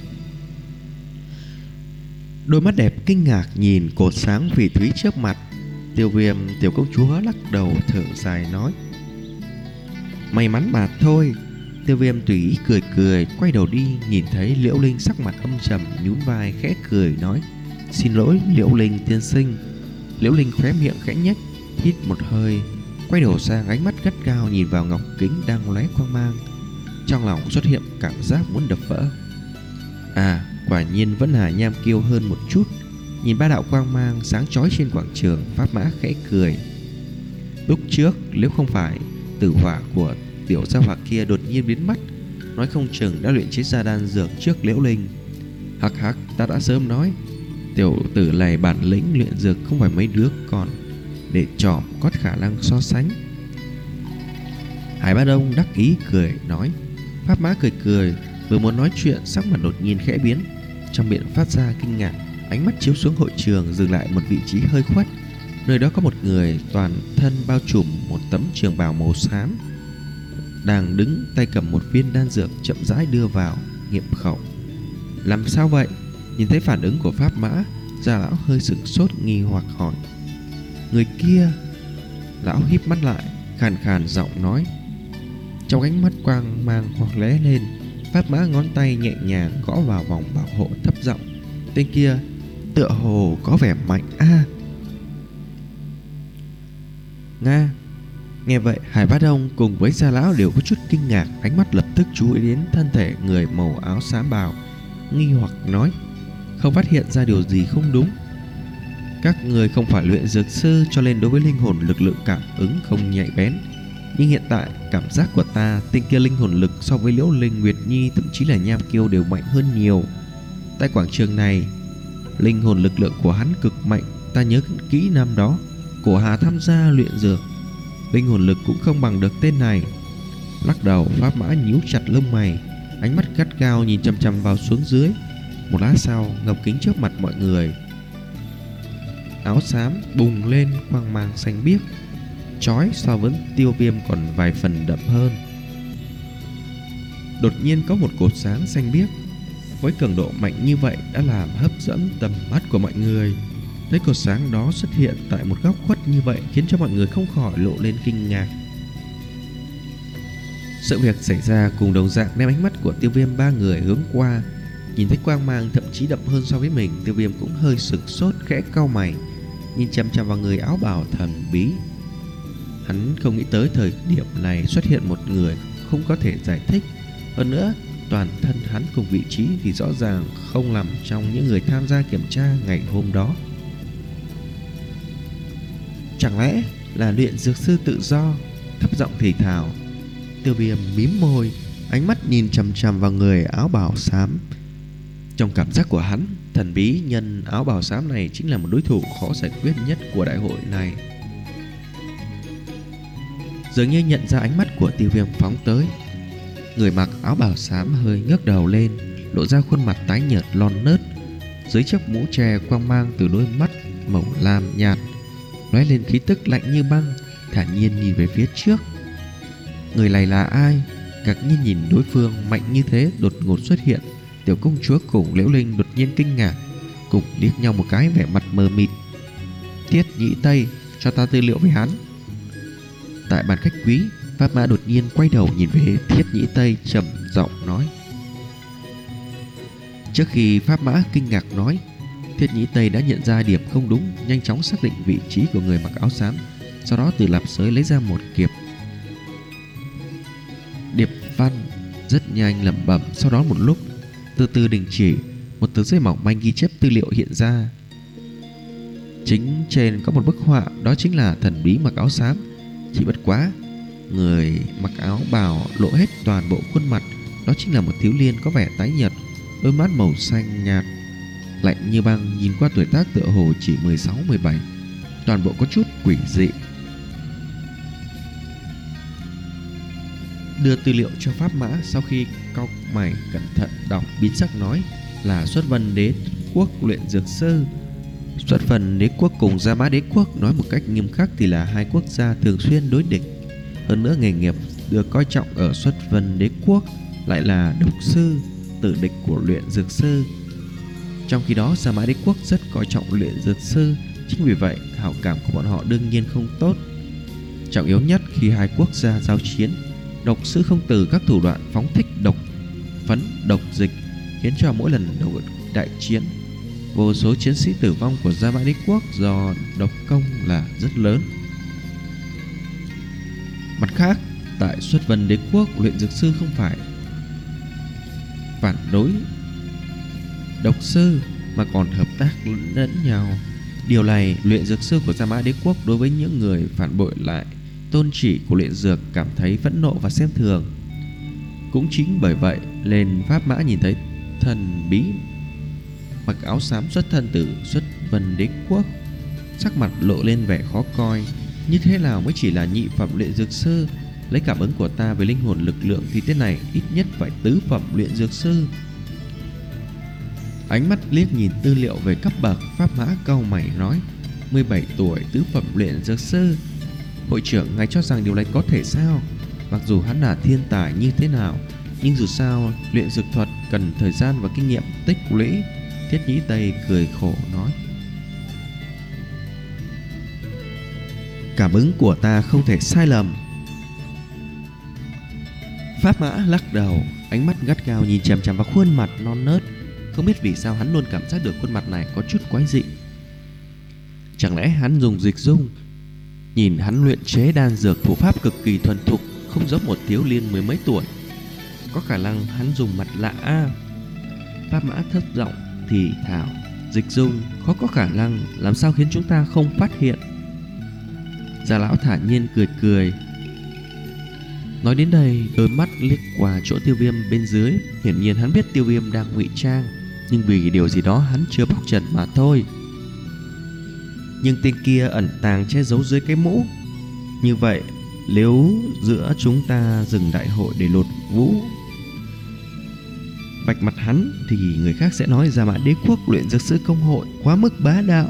Đôi mắt đẹp kinh ngạc nhìn cột sáng phỉ thúy trước mặt. Tiêu Viêm tiểu công chúa lắc đầu thở dài nói. May mắn mà thôi. Tiêu Viêm tùy ý cười cười, quay đầu đi, nhìn thấy Liễu Linh sắc mặt âm trầm, nhún vai khẽ cười nói. Xin lỗi Liễu Linh tiên sinh. Liễu Linh khóe miệng khẽ nhếch, hít một hơi, quay đầu sang, ánh mắt gắt gao nhìn vào ngọc kính đang lóe quang mang. Trong lòng xuất hiện cảm giác muốn đập vỡ. À, quả nhiên vẫn là Nham Kiêu hơn một chút. Nhìn ba đạo quang mang sáng chói trên quảng trường, Pháp Mã khẽ cười. Lúc trước nếu không phải tử hỏa của tiểu gia hỏa kia đột nhiên biến mất, nói không chừng đã luyện chế ra đan dược trước Liễu Linh. Hắc hắc, ta đã sớm nói tiểu tử này bản lĩnh luyện dược không phải mấy đứa còn để trỏm có khả năng so sánh. Hải Bá Đông đắc ý cười nói. Pháp Mã cười cười, vừa muốn nói chuyện, sắc mặt đột nhiên khẽ biến, trong miệng phát ra kinh ngạc, ánh mắt chiếu xuống hội trường, dừng lại một vị trí hơi khuất. Nơi đó có một người toàn thân bao trùm một tấm trường bào màu xám, đang đứng tay cầm một viên đan dược chậm rãi đưa vào nghiệm khẩu. Làm sao vậy? Nhìn thấy phản ứng của Pháp Mã, Gia lão hơi sửng sốt nghi hoặc hỏi. Người kia. Lão híp mắt lại, khàn khàn giọng nói. Trong ánh mắt quang mang hoặc lóe lên, Pháp Mã ngón tay nhẹ nhàng gõ vào vòng bảo hộ, thấp giọng. Tên kia tựa hồ có vẻ mạnh a. À, Nga. Nghe vậy, Hải Bá Đông cùng với Gia lão đều có chút kinh ngạc, ánh mắt lập tức chú ý đến thân thể người màu áo xám bào, nghi hoặc nói. Không phát hiện ra điều gì không đúng. Các người không phải luyện dược sư, cho nên đối với linh hồn lực lượng cảm ứng không nhạy bén. Nhưng hiện tại cảm giác của ta, tên kia linh hồn lực so với Liễu Linh, Nguyệt Nhi, thậm chí là Nham Kiêu đều mạnh hơn nhiều. Tại quảng trường này, linh hồn lực lượng của hắn cực mạnh. Ta nhớ kỹ năm đó của Hà tham gia luyện dược, linh hồn lực cũng không bằng được tên này. Lắc đầu, Pháp Mã nhíu chặt lông mày, ánh mắt gắt gao nhìn chằm chằm vào xuống dưới. Một lát sau, ngọc kính trước mặt mọi người, áo xám bùng lên quang mang xanh biếc, chói so với Tiêu Viêm còn vài phần đậm hơn. Đột nhiên có một cột sáng xanh biếc với cường độ mạnh như vậy đã làm hấp dẫn tầm mắt của mọi người. Thấy cột sáng đó xuất hiện tại một góc khuất như vậy khiến cho mọi người không khỏi lộ lên kinh ngạc. Sự việc xảy ra cùng đồng dạng đem ánh mắt của Tiêu Viêm ba người hướng qua. Nhìn thấy quang mang thậm chí đậm hơn so với mình, Tiêu Viêm cũng hơi sửng sốt, khẽ cau mày, nhìn chằm chằm vào người áo bào thần bí. Hắn không nghĩ tới thời điểm này xuất hiện một người không có thể giải thích. Hơn nữa, toàn thân hắn cùng vị trí thì rõ ràng không nằm trong những người tham gia kiểm tra ngày hôm đó. Chẳng lẽ là luyện dược sư tự do? Thấp giọng thì thào. Tiêu Viêm mím môi, ánh mắt nhìn chằm chằm vào người áo bào xám. Trong cảm giác của hắn, thần bí nhân áo bào xám này chính là một đối thủ khó giải quyết nhất của đại hội này. Dường như nhận ra ánh mắt của Tiêu Viêm phóng tới, người mặc áo bào xám hơi ngước đầu lên, lộ ra khuôn mặt tái nhợt lon nớt. Dưới chiếc mũ tre quang mang từ đôi mắt màu lam nhạt lóe lên khí tức lạnh như băng, thản nhiên nhìn về phía trước. Người này là ai? Ngạc nhiên nhìn đối phương mạnh như thế đột ngột xuất hiện, tiểu công chúa cùng Liễu Linh đột nhiên kinh ngạc, cùng liếc nhau một cái vẻ mặt mờ mịt. Tiết Nhĩ Tây, cho ta tư liệu về hắn. Tại bàn khách quý, Pháp Mã đột nhiên quay đầu nhìn về Thiết Nhĩ Tây, trầm giọng nói. Trước khi Pháp Mã kinh ngạc nói, Thiết Nhĩ Tây đã nhận ra điểm không đúng, nhanh chóng xác định vị trí của người mặc áo xám, sau đó từ lạp sới lấy ra một kiệp điệp văn, rất nhanh lẩm bẩm. Sau đó một lúc từ từ đình chỉ, một tờ giấy mỏng manh ghi chép tư liệu hiện ra. Chính trên có một bức họa, đó chính là thần bí mặc áo xám. Chỉ bất quá người mặc áo bào lộ hết toàn bộ khuôn mặt, đó chính là một thiếu niên có vẻ tái nhợt, đôi mắt màu xanh nhạt lạnh như băng, nhìn qua tuổi tác tựa hồ chỉ mười sáu mười bảy, toàn bộ có chút quỷ dị. Đưa tư liệu cho Pháp Mã, sau khi cau mày cẩn thận đọc, biến sắc nói là Xuất Vân Đế Quốc luyện dược sư. Xuất Vân Đế Quốc cùng Gia Mã Đế Quốc nói một cách nghiêm khắc thì là hai quốc gia thường xuyên đối địch. Hơn nữa nghề nghiệp được coi trọng ở Xuất Vân Đế Quốc lại là độc sư, tử địch của luyện dược sư. Trong khi đó Gia Mã Đế Quốc rất coi trọng luyện dược sư, chính vì vậy hảo cảm của bọn họ đương nhiên không tốt. Trọng yếu nhất khi hai quốc gia giao chiến, độc sư không từ các thủ đoạn phóng thích độc phấn, độc dịch, khiến cho mỗi lần đầu đại chiến, vô số chiến sĩ tử vong của Gia Mã Đế Quốc do độc công là rất lớn. Mặt khác, tại Xuất Vân Đế Quốc, luyện dược sư không phải phản đối độc sư mà còn hợp tác lẫn nhau. Điều này, luyện dược sư của Gia Mã Đế Quốc đối với những người phản bội lại tôn chỉ của luyện dược cảm thấy phẫn nộ và xem thường. Cũng chính bởi vậy nên Pháp Mã nhìn thấy thần bí mặc áo xám xuất thân từ Xuất Vân Đế Quốc, sắc mặt lộ lên vẻ khó coi. Như thế nào mới chỉ là nhị phẩm luyện dược sư? Lấy cảm ứng của ta với linh hồn lực lượng thì tên này ít nhất phải tứ phẩm luyện dược sư. Ánh mắt liếc nhìn tư liệu về cấp bậc, Pháp Mã cau mày nói, mười bảy tuổi tứ phẩm luyện dược sư. Hội trưởng, ngài cho rằng điều này có thể sao? Mặc dù hắn là thiên tài như thế nào, nhưng dù sao luyện dược thuật cần thời gian và kinh nghiệm tích lũy. Thiết Nhĩ Tây cười khổ nói, cảm ứng của ta không thể sai lầm. Pháp Mã lắc đầu, ánh mắt gắt gao nhìn chằm chằm vào khuôn mặt non nớt. Không biết vì sao hắn luôn cảm giác được khuôn mặt này có chút quái dị. Chẳng lẽ hắn dùng dịch dung? Nhìn hắn luyện chế đan dược thủ pháp cực kỳ thuần thục, không giống một thiếu niên mười mấy tuổi. Có khả năng hắn dùng mặt lạ a. Pháp Mã thấp giọng thì thào, dịch dung khó có khả năng, làm sao khiến chúng ta không phát hiện? Gia lão thản nhiên cười cười. Nói đến đây, đôi mắt liếc qua chỗ Tiêu Viêm bên dưới. Hiển nhiên hắn biết Tiêu Viêm đang ngụy trang, nhưng vì điều gì đó hắn chưa bóc trần mà thôi. Nhưng tên kia ẩn tàng che giấu dưới cái mũ. Như vậy, nếu giữa chúng ta dừng đại hội để lột vũ vạch mặt hắn, thì người khác sẽ nói Gia Mã Đế Quốc luyện dược sư công hội quá mức bá đạo.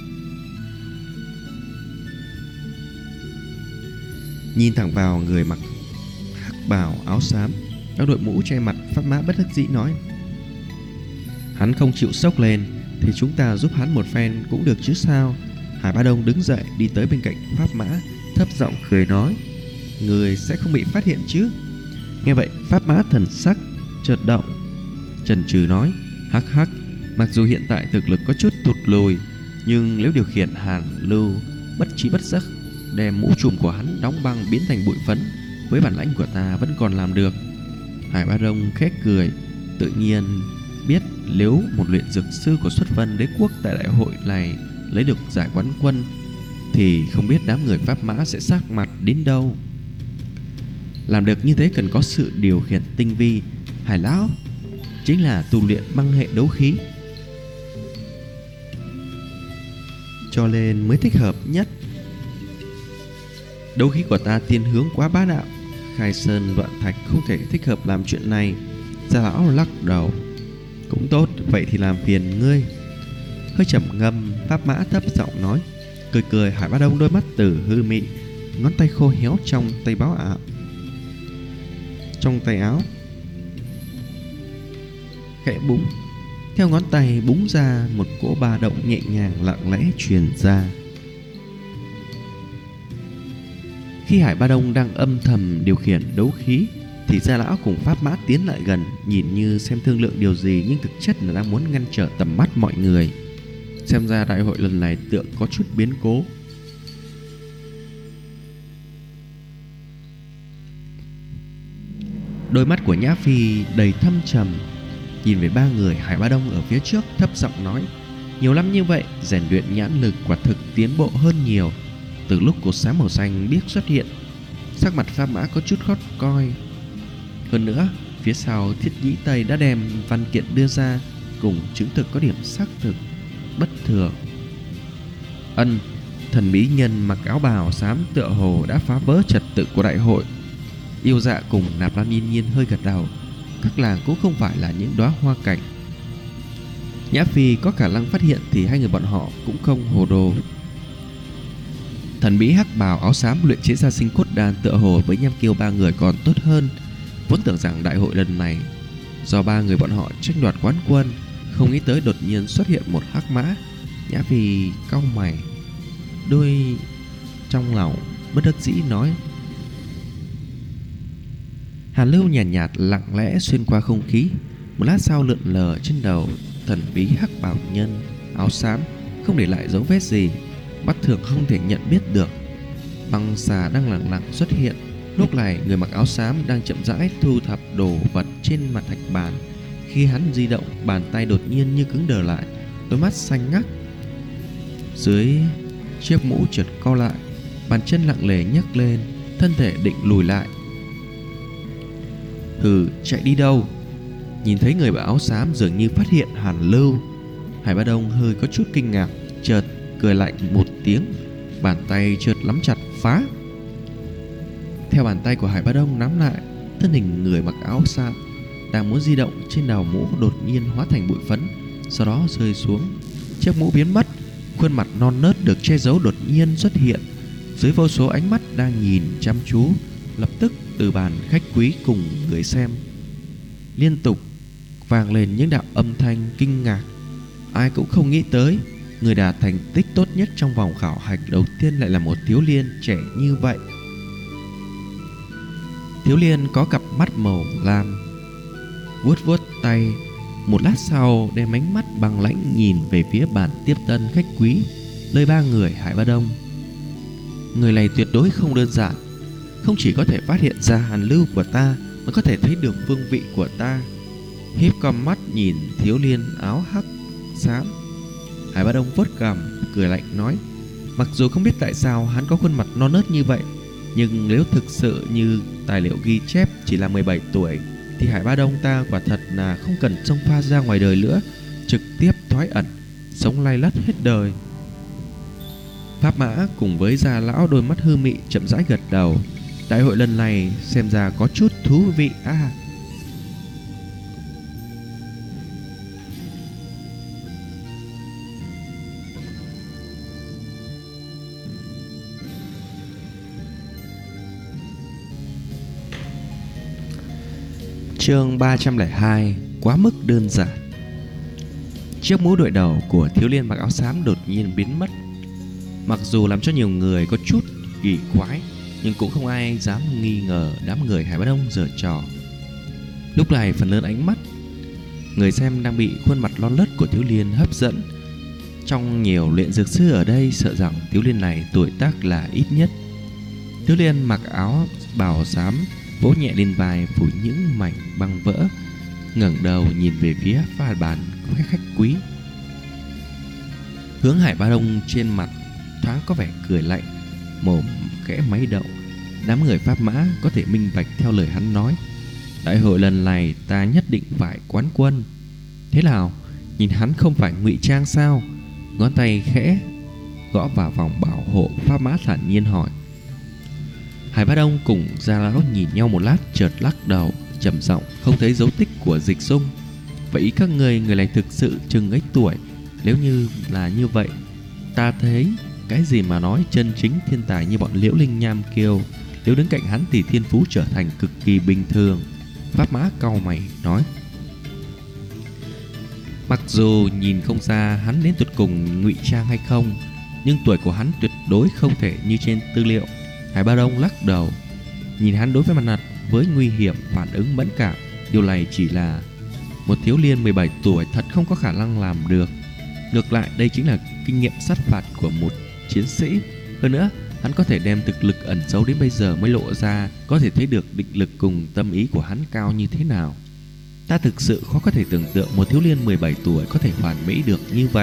Nhìn thẳng vào người mặc hắc bào áo xám, đang đội mũ che mặt, Pháp Mã bất đắc dĩ nói, hắn không chịu sốc lên, thì chúng ta giúp hắn một phen cũng được chứ sao? Hải Bá Đông đứng dậy đi tới bên cạnh Pháp Mã, thấp giọng cười nói: Người sẽ không bị phát hiện chứ? Nghe vậy Pháp Mã thần sắc chợt động, chần chừ nói: Hắc hắc, mặc dù hiện tại thực lực có chút tụt lùi, nhưng nếu điều khiển hàn lưu bất trí bất giác đem mũ trùm của hắn đóng băng biến thành bụi phấn, với bản lãnh của ta vẫn còn làm được. Hải Bá Đông khẽ cười, tự nhiên biết nếu một luyện dược sư của Xuất Vân Đế quốc tại đại hội này lấy được giải quán quân thì không biết đám người Pháp Mã sẽ sắc mặt đến đâu. Làm được như thế cần có sự điều khiển tinh vi. Hải lão chính là tu luyện băng hệ đấu khí, cho nên mới thích hợp nhất. Đấu khí của ta tiên hướng quá bá đạo, khai sơn đoạn thạch không thể thích hợp làm chuyện này. Gia lão lắc đầu. Cũng tốt, vậy thì làm phiền ngươi. Hơi trầm ngâm, Pháp Mã thấp giọng nói. Cười cười, Hải Bá Đông đôi mắt tử hư mị, ngón tay khô héo trong tay báo ảo trong tay áo khẽ búng, theo ngón tay búng ra một cỗ ba động nhẹ nhàng lặng lẽ truyền ra. Khi Hải Bá Đông đang âm thầm điều khiển đấu khí thì Gia lão cùng Pháp Mã tiến lại gần, nhìn như xem thương lượng điều gì, nhưng thực chất là đang muốn ngăn trở tầm mắt mọi người. Xem ra đại hội lần này tựa có chút biến cố. Đôi mắt của Nhã Phi đầy thâm trầm, nhìn về ba người Hải Bá Đông ở phía trước, thấp giọng nói: Nhiều năm như vậy, rèn luyện nhãn lực quả thực tiến bộ hơn nhiều. Từ lúc cột sáng màu xanh biếc xuất hiện, sắc mặt Pháp Mã có chút khó coi. Hơn nữa, phía sau Thiết Nhĩ Tây đã đem văn kiện đưa ra, cùng chứng thực có điểm xác thực bất thường. Ân, thần bí nhân mặc áo bào xám tựa hồ đã phá vỡ trật tự của đại hội. Yêu Dạ cùng Nạp Lan Nhiên Nhiên hơi gật đầu. Các làng cũng không phải là những đóa hoa cảnh. Nhã Phi có khả năng phát hiện thì hai người bọn họ cũng không hồ đồ. Thần bí hắc bào áo xám luyện chế ra sinh cốt đan tựa hồ với Nham Kiêu ba người còn tốt hơn. Vốn tưởng rằng đại hội lần này do ba người bọn họ tranh đoạt quán quân, không nghĩ tới đột nhiên xuất hiện một hắc mã. Nhã Phi cau mày, đôi trong lòng bất đắc dĩ nói. Hàn lưu nhàn nhạt, nhạt lặng lẽ xuyên qua không khí. Một lát sau lượn lờ trên đầu thần bí hắc bào nhân áo xám, không để lại dấu vết gì, mắt thường không thể nhận biết được. Băng xà đang lặng lặng xuất hiện. Lúc này người mặc áo xám đang chậm rãi thu thập đồ vật trên mặt thạch bàn. Khi hắn di động, bàn tay đột nhiên như cứng đờ lại, đôi mắt xanh ngắt dưới chiếc mũ trượt co lại, bàn chân lặng lẽ nhấc lên, thân thể định lùi lại. Hừ, chạy đi đâu? Nhìn thấy người mặc áo xám dường như phát hiện Hàn Lưu, Hải Bá Đông hơi có chút kinh ngạc, chợt cười lạnh một tiếng, bàn tay chợt nắm chặt phá. Theo bàn tay của Hải Bá Đông nắm lại, thân hình người mặc áo xám đang muốn di động trên đầu mũ đột nhiên hóa thành bụi phấn, sau đó rơi xuống. Chiếc mũ biến mất, khuôn mặt non nớt được che giấu đột nhiên xuất hiện. Dưới vô số ánh mắt đang nhìn chăm chú, lập tức từ bàn khách quý cùng người xem liên tục vang lên những đạo âm thanh kinh ngạc. Ai cũng không nghĩ tới người đạt thành tích tốt nhất trong vòng khảo hạch đầu tiên lại là một thiếu niên trẻ như vậy. Thiếu niên có cặp mắt màu lam, vuốt vuốt tay, một lát sau đem ánh mắt bằng lãnh nhìn về phía bàn tiếp tân khách quý, nơi ba người Hải Bá Đông. Người này tuyệt đối không đơn giản, không chỉ có thể phát hiện ra hàn lưu của ta, mà có thể thấy được phương vị của ta. Híp con mắt nhìn thiếu niên áo hắc xám, Hải Bá Đông vuốt cằm cười lạnh nói: mặc dù không biết tại sao hắn có khuôn mặt non nớt như vậy, nhưng nếu thực sự như tài liệu ghi chép chỉ là mười bảy tuổi thì Hải Bá Đông ta quả thật là không cần xông pha ra ngoài đời nữa, trực tiếp thoái ẩn, sống lay lắt hết đời. Pháp Mã cùng với Gia lão đôi mắt hư mị chậm rãi gật đầu. Đại hội lần này xem ra có chút thú vị a. À. Chương ba trăm lẻ hai, quá mức đơn giản. Chiếc mũ đội đầu của thiếu niên mặc áo xám đột nhiên biến mất. Mặc dù làm cho nhiều người có chút kỳ quái, nhưng cũng không ai dám nghi ngờ đám người Hải Bá Đông giở trò. Lúc này phần lớn ánh mắt người xem đang bị khuôn mặt lon lất của thiếu niên hấp dẫn. Trong nhiều luyện dược sư ở đây, sợ rằng thiếu niên này tuổi tác là ít nhất. Thiếu niên mặc áo bào xám vỗ nhẹ lên vai phủ những mảnh băng vỡ, ngẩng đầu nhìn về phía pha bàn khách khách quý. Hướng Hải Bá Đông trên mặt thoáng có vẻ cười lạnh, mồm khẽ máy động. Đám người Pháp Mã có thể minh bạch theo lời hắn nói. Đại hội lần này ta nhất định phải quán quân. Thế nào, nhìn hắn không phải ngụy trang sao? Ngón tay khẽ gõ vào vòng bảo hộ, Pháp Mã thản nhiên hỏi. Hải Bá Đông cùng Gia Lão nhìn nhau một lát, chợt lắc đầu trầm giọng, không thấy dấu tích của Dịch Dung. Vậy các người người này thực sự chừng ấy tuổi? Nếu như là như vậy, ta thấy cái gì mà nói chân chính thiên tài như bọn Liễu Linh Nham Kiều, nếu đứng cạnh hắn thì thiên phú trở thành cực kỳ bình thường. Pháp Mã cau mày nói. Mặc dù nhìn không ra hắn đến tuyệt cùng ngụy trang hay không, nhưng tuổi của hắn tuyệt đối không thể như trên tư liệu. Hải Bá Đông lắc đầu, nhìn hắn đối với mặt nạt với nguy hiểm phản ứng mẫn cảm. Điều này chỉ là một thiếu niên mười bảy tuổi thật không có khả năng làm được. Ngược lại, đây chính là kinh nghiệm sát phạt của một chiến sĩ. Hơn nữa, hắn có thể đem thực lực ẩn giấu đến bây giờ mới lộ ra, có thể thấy được định lực cùng tâm ý của hắn cao như thế nào. Ta thực sự khó có thể tưởng tượng một thiếu niên mười bảy tuổi có thể hoàn mỹ được như vậy.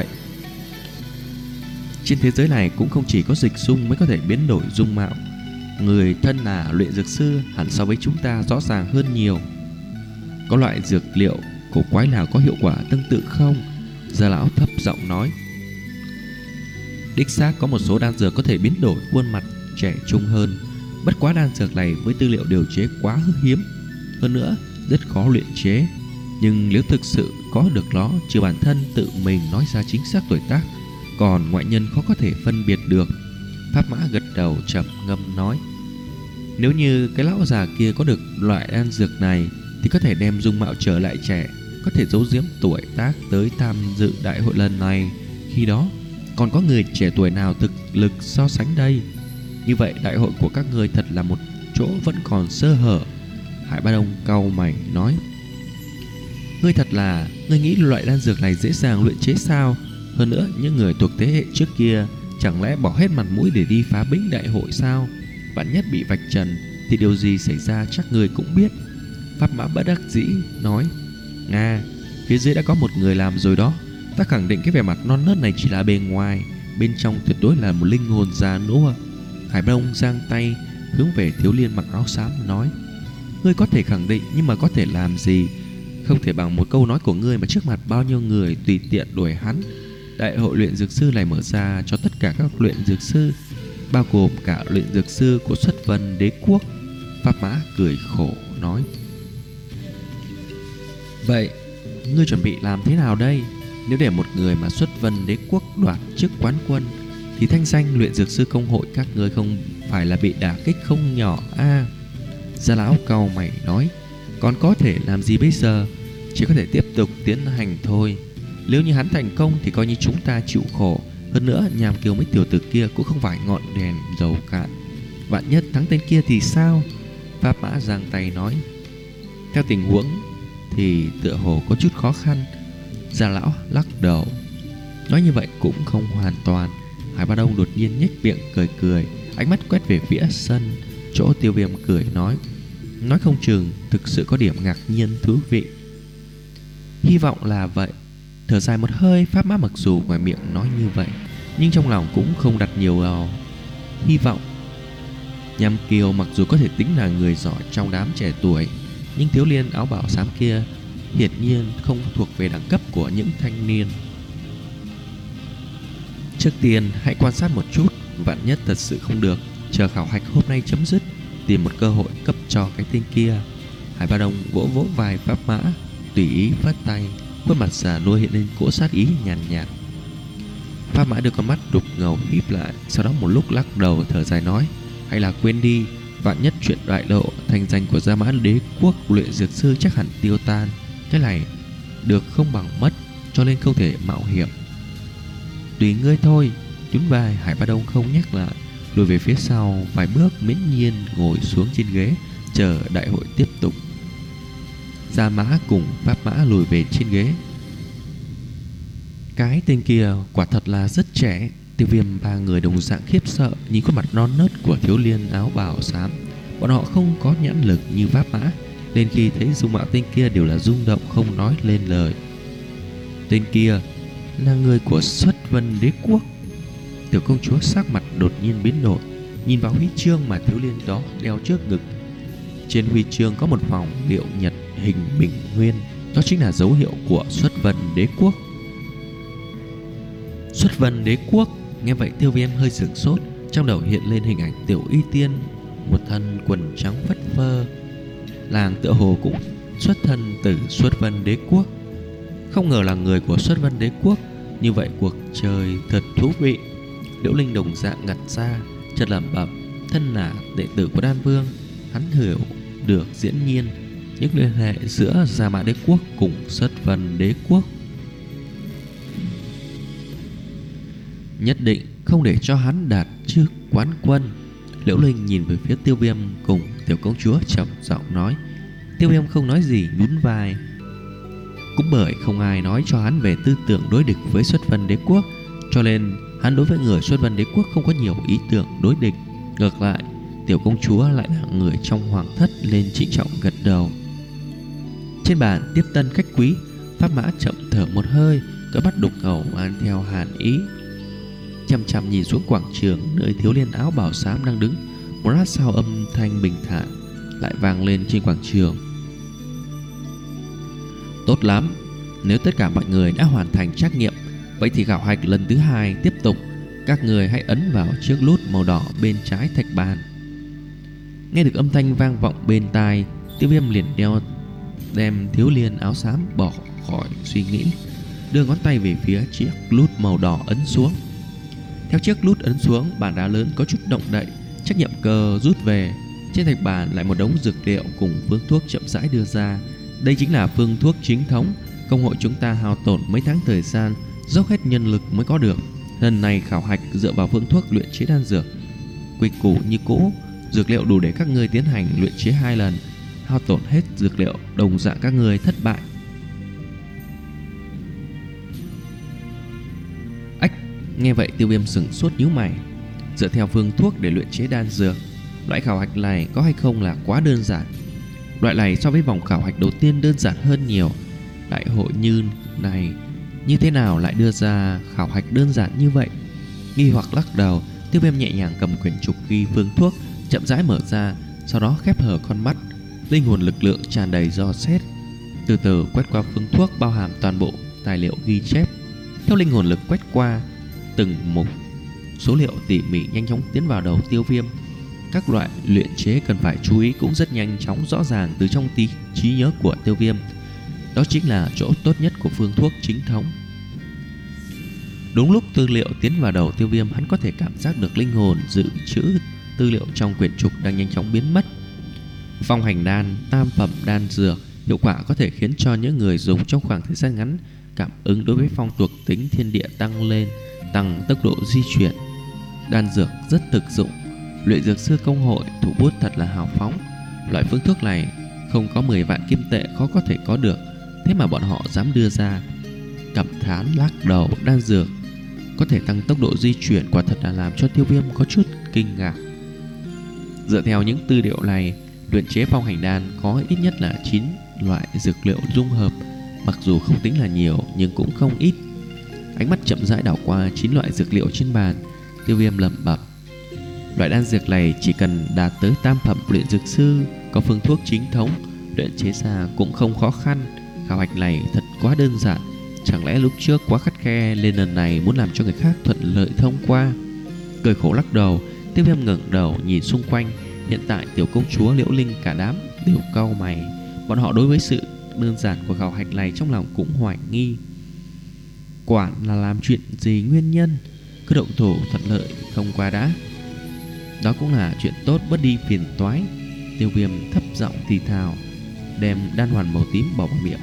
Trên thế giới này cũng không chỉ có Dịch Dung mới có thể biến đổi dung mạo. Người thân là luyện dược sư hẳn so với chúng ta rõ ràng hơn nhiều. Có loại dược liệu cổ quái nào có hiệu quả tương tự không? Gia Lão thấp giọng nói. Đích xác có một số đan dược có thể biến đổi khuôn mặt trẻ trung hơn. Bất quá đan dược này với tư liệu điều chế quá hiếm, hơn nữa rất khó luyện chế. Nhưng nếu thực sự có được nó, trừ bản thân tự mình nói ra chính xác tuổi tác, còn ngoại nhân khó có thể phân biệt được. Pháp Mã gật đầu trầm ngâm nói. Nếu như cái lão già kia có được loại đan dược này thì có thể đem dung mạo trở lại trẻ, có thể giấu giếm tuổi tác tới tham dự đại hội lần này. Khi đó còn có người trẻ tuổi nào thực lực so sánh đây? Như vậy đại hội của các người thật là một chỗ vẫn còn sơ hở. Hải Bá Đông cau mày nói. Ngươi thật là, ngươi nghĩ loại đan dược này dễ dàng luyện chế sao? Hơn nữa, những người thuộc thế hệ trước kia chẳng lẽ bỏ hết mặt mũi để đi phá bĩnh đại hội sao? Vạn nhất bị vạch trần thì điều gì xảy ra chắc người cũng biết. Pháp Mã bất đắc dĩ nói. Nga, phía dưới đã có một người làm rồi đó. Ta khẳng định cái vẻ mặt non nớt này chỉ là bề ngoài, bên trong tuyệt đối là một linh hồn già nua. Hải Bá Đông giang tay hướng về thiếu niên mặc áo xám nói. Ngươi có thể khẳng định, nhưng mà có thể làm gì? Không thể bằng một câu nói của ngươi mà trước mặt bao nhiêu người tùy tiện đuổi hắn. Đại hội luyện dược sư này mở ra cho tất cả các luyện dược sư, bao gồm cả luyện dược sư của Xuất Vân Đế Quốc. Pháp Mã cười khổ nói. Vậy ngươi chuẩn bị làm thế nào đây? Nếu để một người mà Xuất Vân Đế Quốc đoạt chức quán quân thì thanh danh luyện dược sư công hội các ngươi không phải là bị đả kích không nhỏ a? À, Gia Lão cau mày nói. Còn có thể làm gì bây giờ? Chỉ có thể tiếp tục tiến hành thôi. Nếu như hắn thành công thì coi như chúng ta chịu khổ. Hơn nữa, Nham Kiều mấy tiểu tử kia cũng không phải ngọn đèn dầu cạn. Vạn nhất thắng tên kia thì sao? Pháp Mã giang tay nói. Theo tình huống thì tựa hồ có chút khó khăn. Gia Lão lắc đầu. Nói như vậy cũng không hoàn toàn. Hải Bá Đông đột nhiên nhếch miệng cười cười, ánh mắt quét về phía sân chỗ Tiêu Viêm cười nói. Nói không chừng thực sự có điểm ngạc nhiên thú vị. Hy vọng là vậy. Thở dài một hơi, Pháp Mã mặc dù ngoài miệng nói như vậy, nhưng trong lòng cũng không đặt nhiều vào hy vọng. Nham Kiều mặc dù có thể tính là người giỏi trong đám trẻ tuổi, nhưng thiếu niên áo bảo xám kia hiển nhiên không thuộc về đẳng cấp của những thanh niên. Trước tiên hãy quan sát một chút, vạn nhất thật sự không được, chờ khảo hạch hôm nay chấm dứt, tìm một cơ hội cấp cho cái tên kia. Hải Bá Đông vỗ vỗ vai Pháp Mã, tùy ý phất tay, khuôn mặt già nua hiện lên cỗ sát ý nhàn nhạt, nhạt. Pháp Mã đưa con mắt đục ngầu híp lại, sau đó một lúc lắc đầu thở dài nói. Hay là quên đi, vạn nhất chuyện đại lộ, thành danh của Gia Mã Đế Quốc luyện dược sư chắc hẳn tiêu tan. Thế này được không bằng mất, cho nên không thể mạo hiểm. Tùy ngươi thôi. Nhún vai, Hải Ba Đông không nhắc lại, lùi về phía sau vài bước, miễn nhiên ngồi xuống trên ghế chờ đại hội tiếp tục. Gia Mã cùng Pháp Mã lùi về trên ghế. Cái tên kia quả thật là rất trẻ. Tiêu Viêm ba người đồng dạng khiếp sợ nhìn khuôn mặt non nớt của thiếu niên áo bào xám. Bọn họ không có nhãn lực như Pháp Mã, nên khi thấy dung mạo tên kia đều là rung động không nói lên lời. Tên kia là người của Xuất Vân Đế Quốc. Tiểu công chúa sắc mặt đột nhiên biến đổi, nhìn vào huy chương mà thiếu niên đó đeo trước ngực. Trên huy chương có một vòng điệu nhật hình bình nguyên, đó chính là dấu hiệu của Xuất Vân Đế Quốc. Xuất Vân Đế Quốc. Nghe vậy Tiêu Viêm hơi sửng sốt, trong đầu hiện lên hình ảnh Tiểu Y Tiên, một thân quần trắng phất phơ. Làng tựa hồ cũng xuất thân từ Xuất Vân Đế Quốc. Không ngờ là người của Xuất Vân Đế Quốc. Như vậy cuộc chơi thật thú vị. Liễu Linh đồng dạng ngặt ra, chợt lẩm bẩm, thân là đệ tử của Đan Vương, hắn hiểu được diễn nhiên những liên hệ giữa Gia Mã Đế Quốc cùng Xuất Vân Đế Quốc. Nhất định không để cho hắn đạt chức quán quân. Liễu Linh nhìn về phía Tiêu Viêm cùng tiểu công chúa trầm giọng nói. Tiêu Viêm không nói gì, nhún vai. Cũng bởi không ai nói cho hắn về tư tưởng đối địch với Xuất Vân Đế Quốc, cho nên hắn đối với người Xuất Vân Đế Quốc không có nhiều ý tưởng đối địch. Ngược lại, tiểu công chúa lại là người trong hoàng thất, lên trịnh trọng gật đầu. Trên bàn tiếp tân khách quý, Pháp Mã chậm thở một hơi, cỡ bắt đục ngầu mang theo hàn ý, chăm chăm nhìn xuống quảng trường nơi thiếu niên áo bào xám đang đứng. Một lát sau, âm thanh bình thản lại vang lên trên quảng trường. Tốt lắm, nếu tất cả mọi người đã hoàn thành trắc nghiệm, vậy thì khảo hạch lần thứ hai tiếp tục. Các người hãy ấn vào chiếc nút màu đỏ bên trái thạch bàn. Nghe được âm thanh vang vọng bên tai, Tiêu Viêm liền đeo đem thiếu niên áo xám bỏ khỏi suy nghĩ, đưa ngón tay về phía chiếc nút màu đỏ ấn xuống. Theo chiếc nút ấn xuống, bàn đá lớn có chút động đậy, trắc nghiệm cơ rút về. Trên thạch bàn lại một đống dược liệu cùng phương thuốc chậm rãi đưa ra. Đây chính là phương thuốc chính thống, công hội chúng ta hao tổn mấy tháng thời gian, dốc hết nhân lực mới có được. Lần này khảo hạch dựa vào phương thuốc luyện chế đan dược. Quy củ như cũ, dược liệu đủ để các ngươi tiến hành luyện chế hai lần. Hao tổn hết dược liệu, đồng dạng các ngươi thất bại. Ách, nghe vậy Tiêu Viêm sững sốt nhíu mày. Dựa theo phương thuốc để luyện chế đan dược, loại khảo hạch này có hay không là quá đơn giản. Loại này so với vòng khảo hạch đầu tiên đơn giản hơn nhiều. Đại hội như này như thế nào lại đưa ra khảo hạch đơn giản như vậy? Nghi hoặc lắc đầu, Tiêu Viêm nhẹ nhàng cầm quyển trục ghi phương thuốc, chậm rãi mở ra, sau đó khép hờ con mắt. Linh hồn lực lượng tràn đầy dò xét, từ từ quét qua phương thuốc bao hàm toàn bộ tài liệu ghi chép. Theo linh hồn lực quét qua, từng mục số liệu tỉ mỉ nhanh chóng tiến vào đầu Tiêu Viêm. Các loại luyện chế cần phải chú ý cũng rất nhanh chóng rõ ràng từ trong tí trí nhớ của Tiêu Viêm. Đó chính là chỗ tốt nhất của phương thuốc chính thống. Đúng lúc tư liệu tiến vào đầu Tiêu Viêm, hắn có thể cảm giác được linh hồn dự trữ tư liệu trong quyển trục đang nhanh chóng biến mất. Phong hành đan, tam phẩm đan dược, hiệu quả có thể khiến cho những người dùng trong khoảng thời gian ngắn cảm ứng đối với phong thuộc tính thiên địa tăng lên, tăng tốc độ di chuyển. Đan dược rất thực dụng, luyện dược sư công hội thủ bút thật là hào phóng. Loại phương thuốc này không có mười vạn kim tệ khó có thể có được, thế mà bọn họ dám đưa ra. Cảm thán lắc đầu, đan dược có thể tăng tốc độ di chuyển quả thật là làm cho Tiêu Viêm có chút kinh ngạc. Dựa theo những tư liệu này, luyện chế phong hành đan có ít nhất là chín loại dược liệu dung hợp, mặc dù không tính là nhiều nhưng cũng không ít. Ánh mắt chậm rãi đảo qua chín loại dược liệu trên bàn, Tiêu Viêm lẩm bẩm. Loại đan dược này chỉ cần đạt tới tam phẩm luyện dược sư, có phương thuốc chính thống, luyện chế ra cũng không khó khăn. Khảo hạch này thật quá đơn giản, chẳng lẽ lúc trước quá khắt khe lên lần này muốn làm cho người khác thuận lợi thông qua? Cười khổ lắc đầu, Tiêu Viêm ngẩng đầu nhìn xung quanh. Hiện tại tiểu công chúa, Liễu Linh cả đám đều cau mày. Bọn họ đối với sự đơn giản của khảo hạch này trong lòng cũng hoài nghi. Quản là làm chuyện gì nguyên nhân, cứ động thủ thuận lợi thông qua đã. Đó cũng là chuyện tốt, bớt đi phiền toái. Tiêu Viêm thấp giọng thì thào, đem đan hoàn màu tím bỏ vào miệng.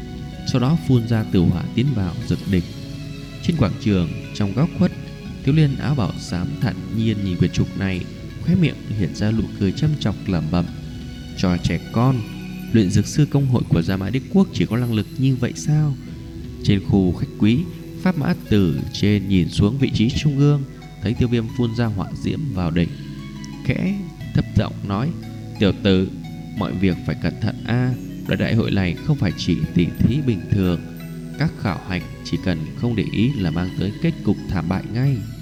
sau đó phun ra tử hỏa tiến vào dược địch. Trên quảng trường, trong góc khuất, thiếu niên áo bảo xám thản nhiên nhìn quyển trục này, khóe miệng hiện ra nụ cười châm chọc lẩm bẩm: trò trẻ con, luyện dược sư công hội của Gia Mã Đế quốc chỉ có năng lực như vậy sao? Trên khu khách quý, Pháp Mã từ trên nhìn xuống vị trí trung ương, thấy Tiêu Viêm phun ra hỏa diễm vào đỉnh, khẽ thấp giọng nói: tiểu tử, mọi việc phải cẩn thận a. À, đại đại hội này không phải chỉ tỉ thí bình thường, các khảo hạch chỉ cần không để ý là mang tới kết cục thảm bại ngay.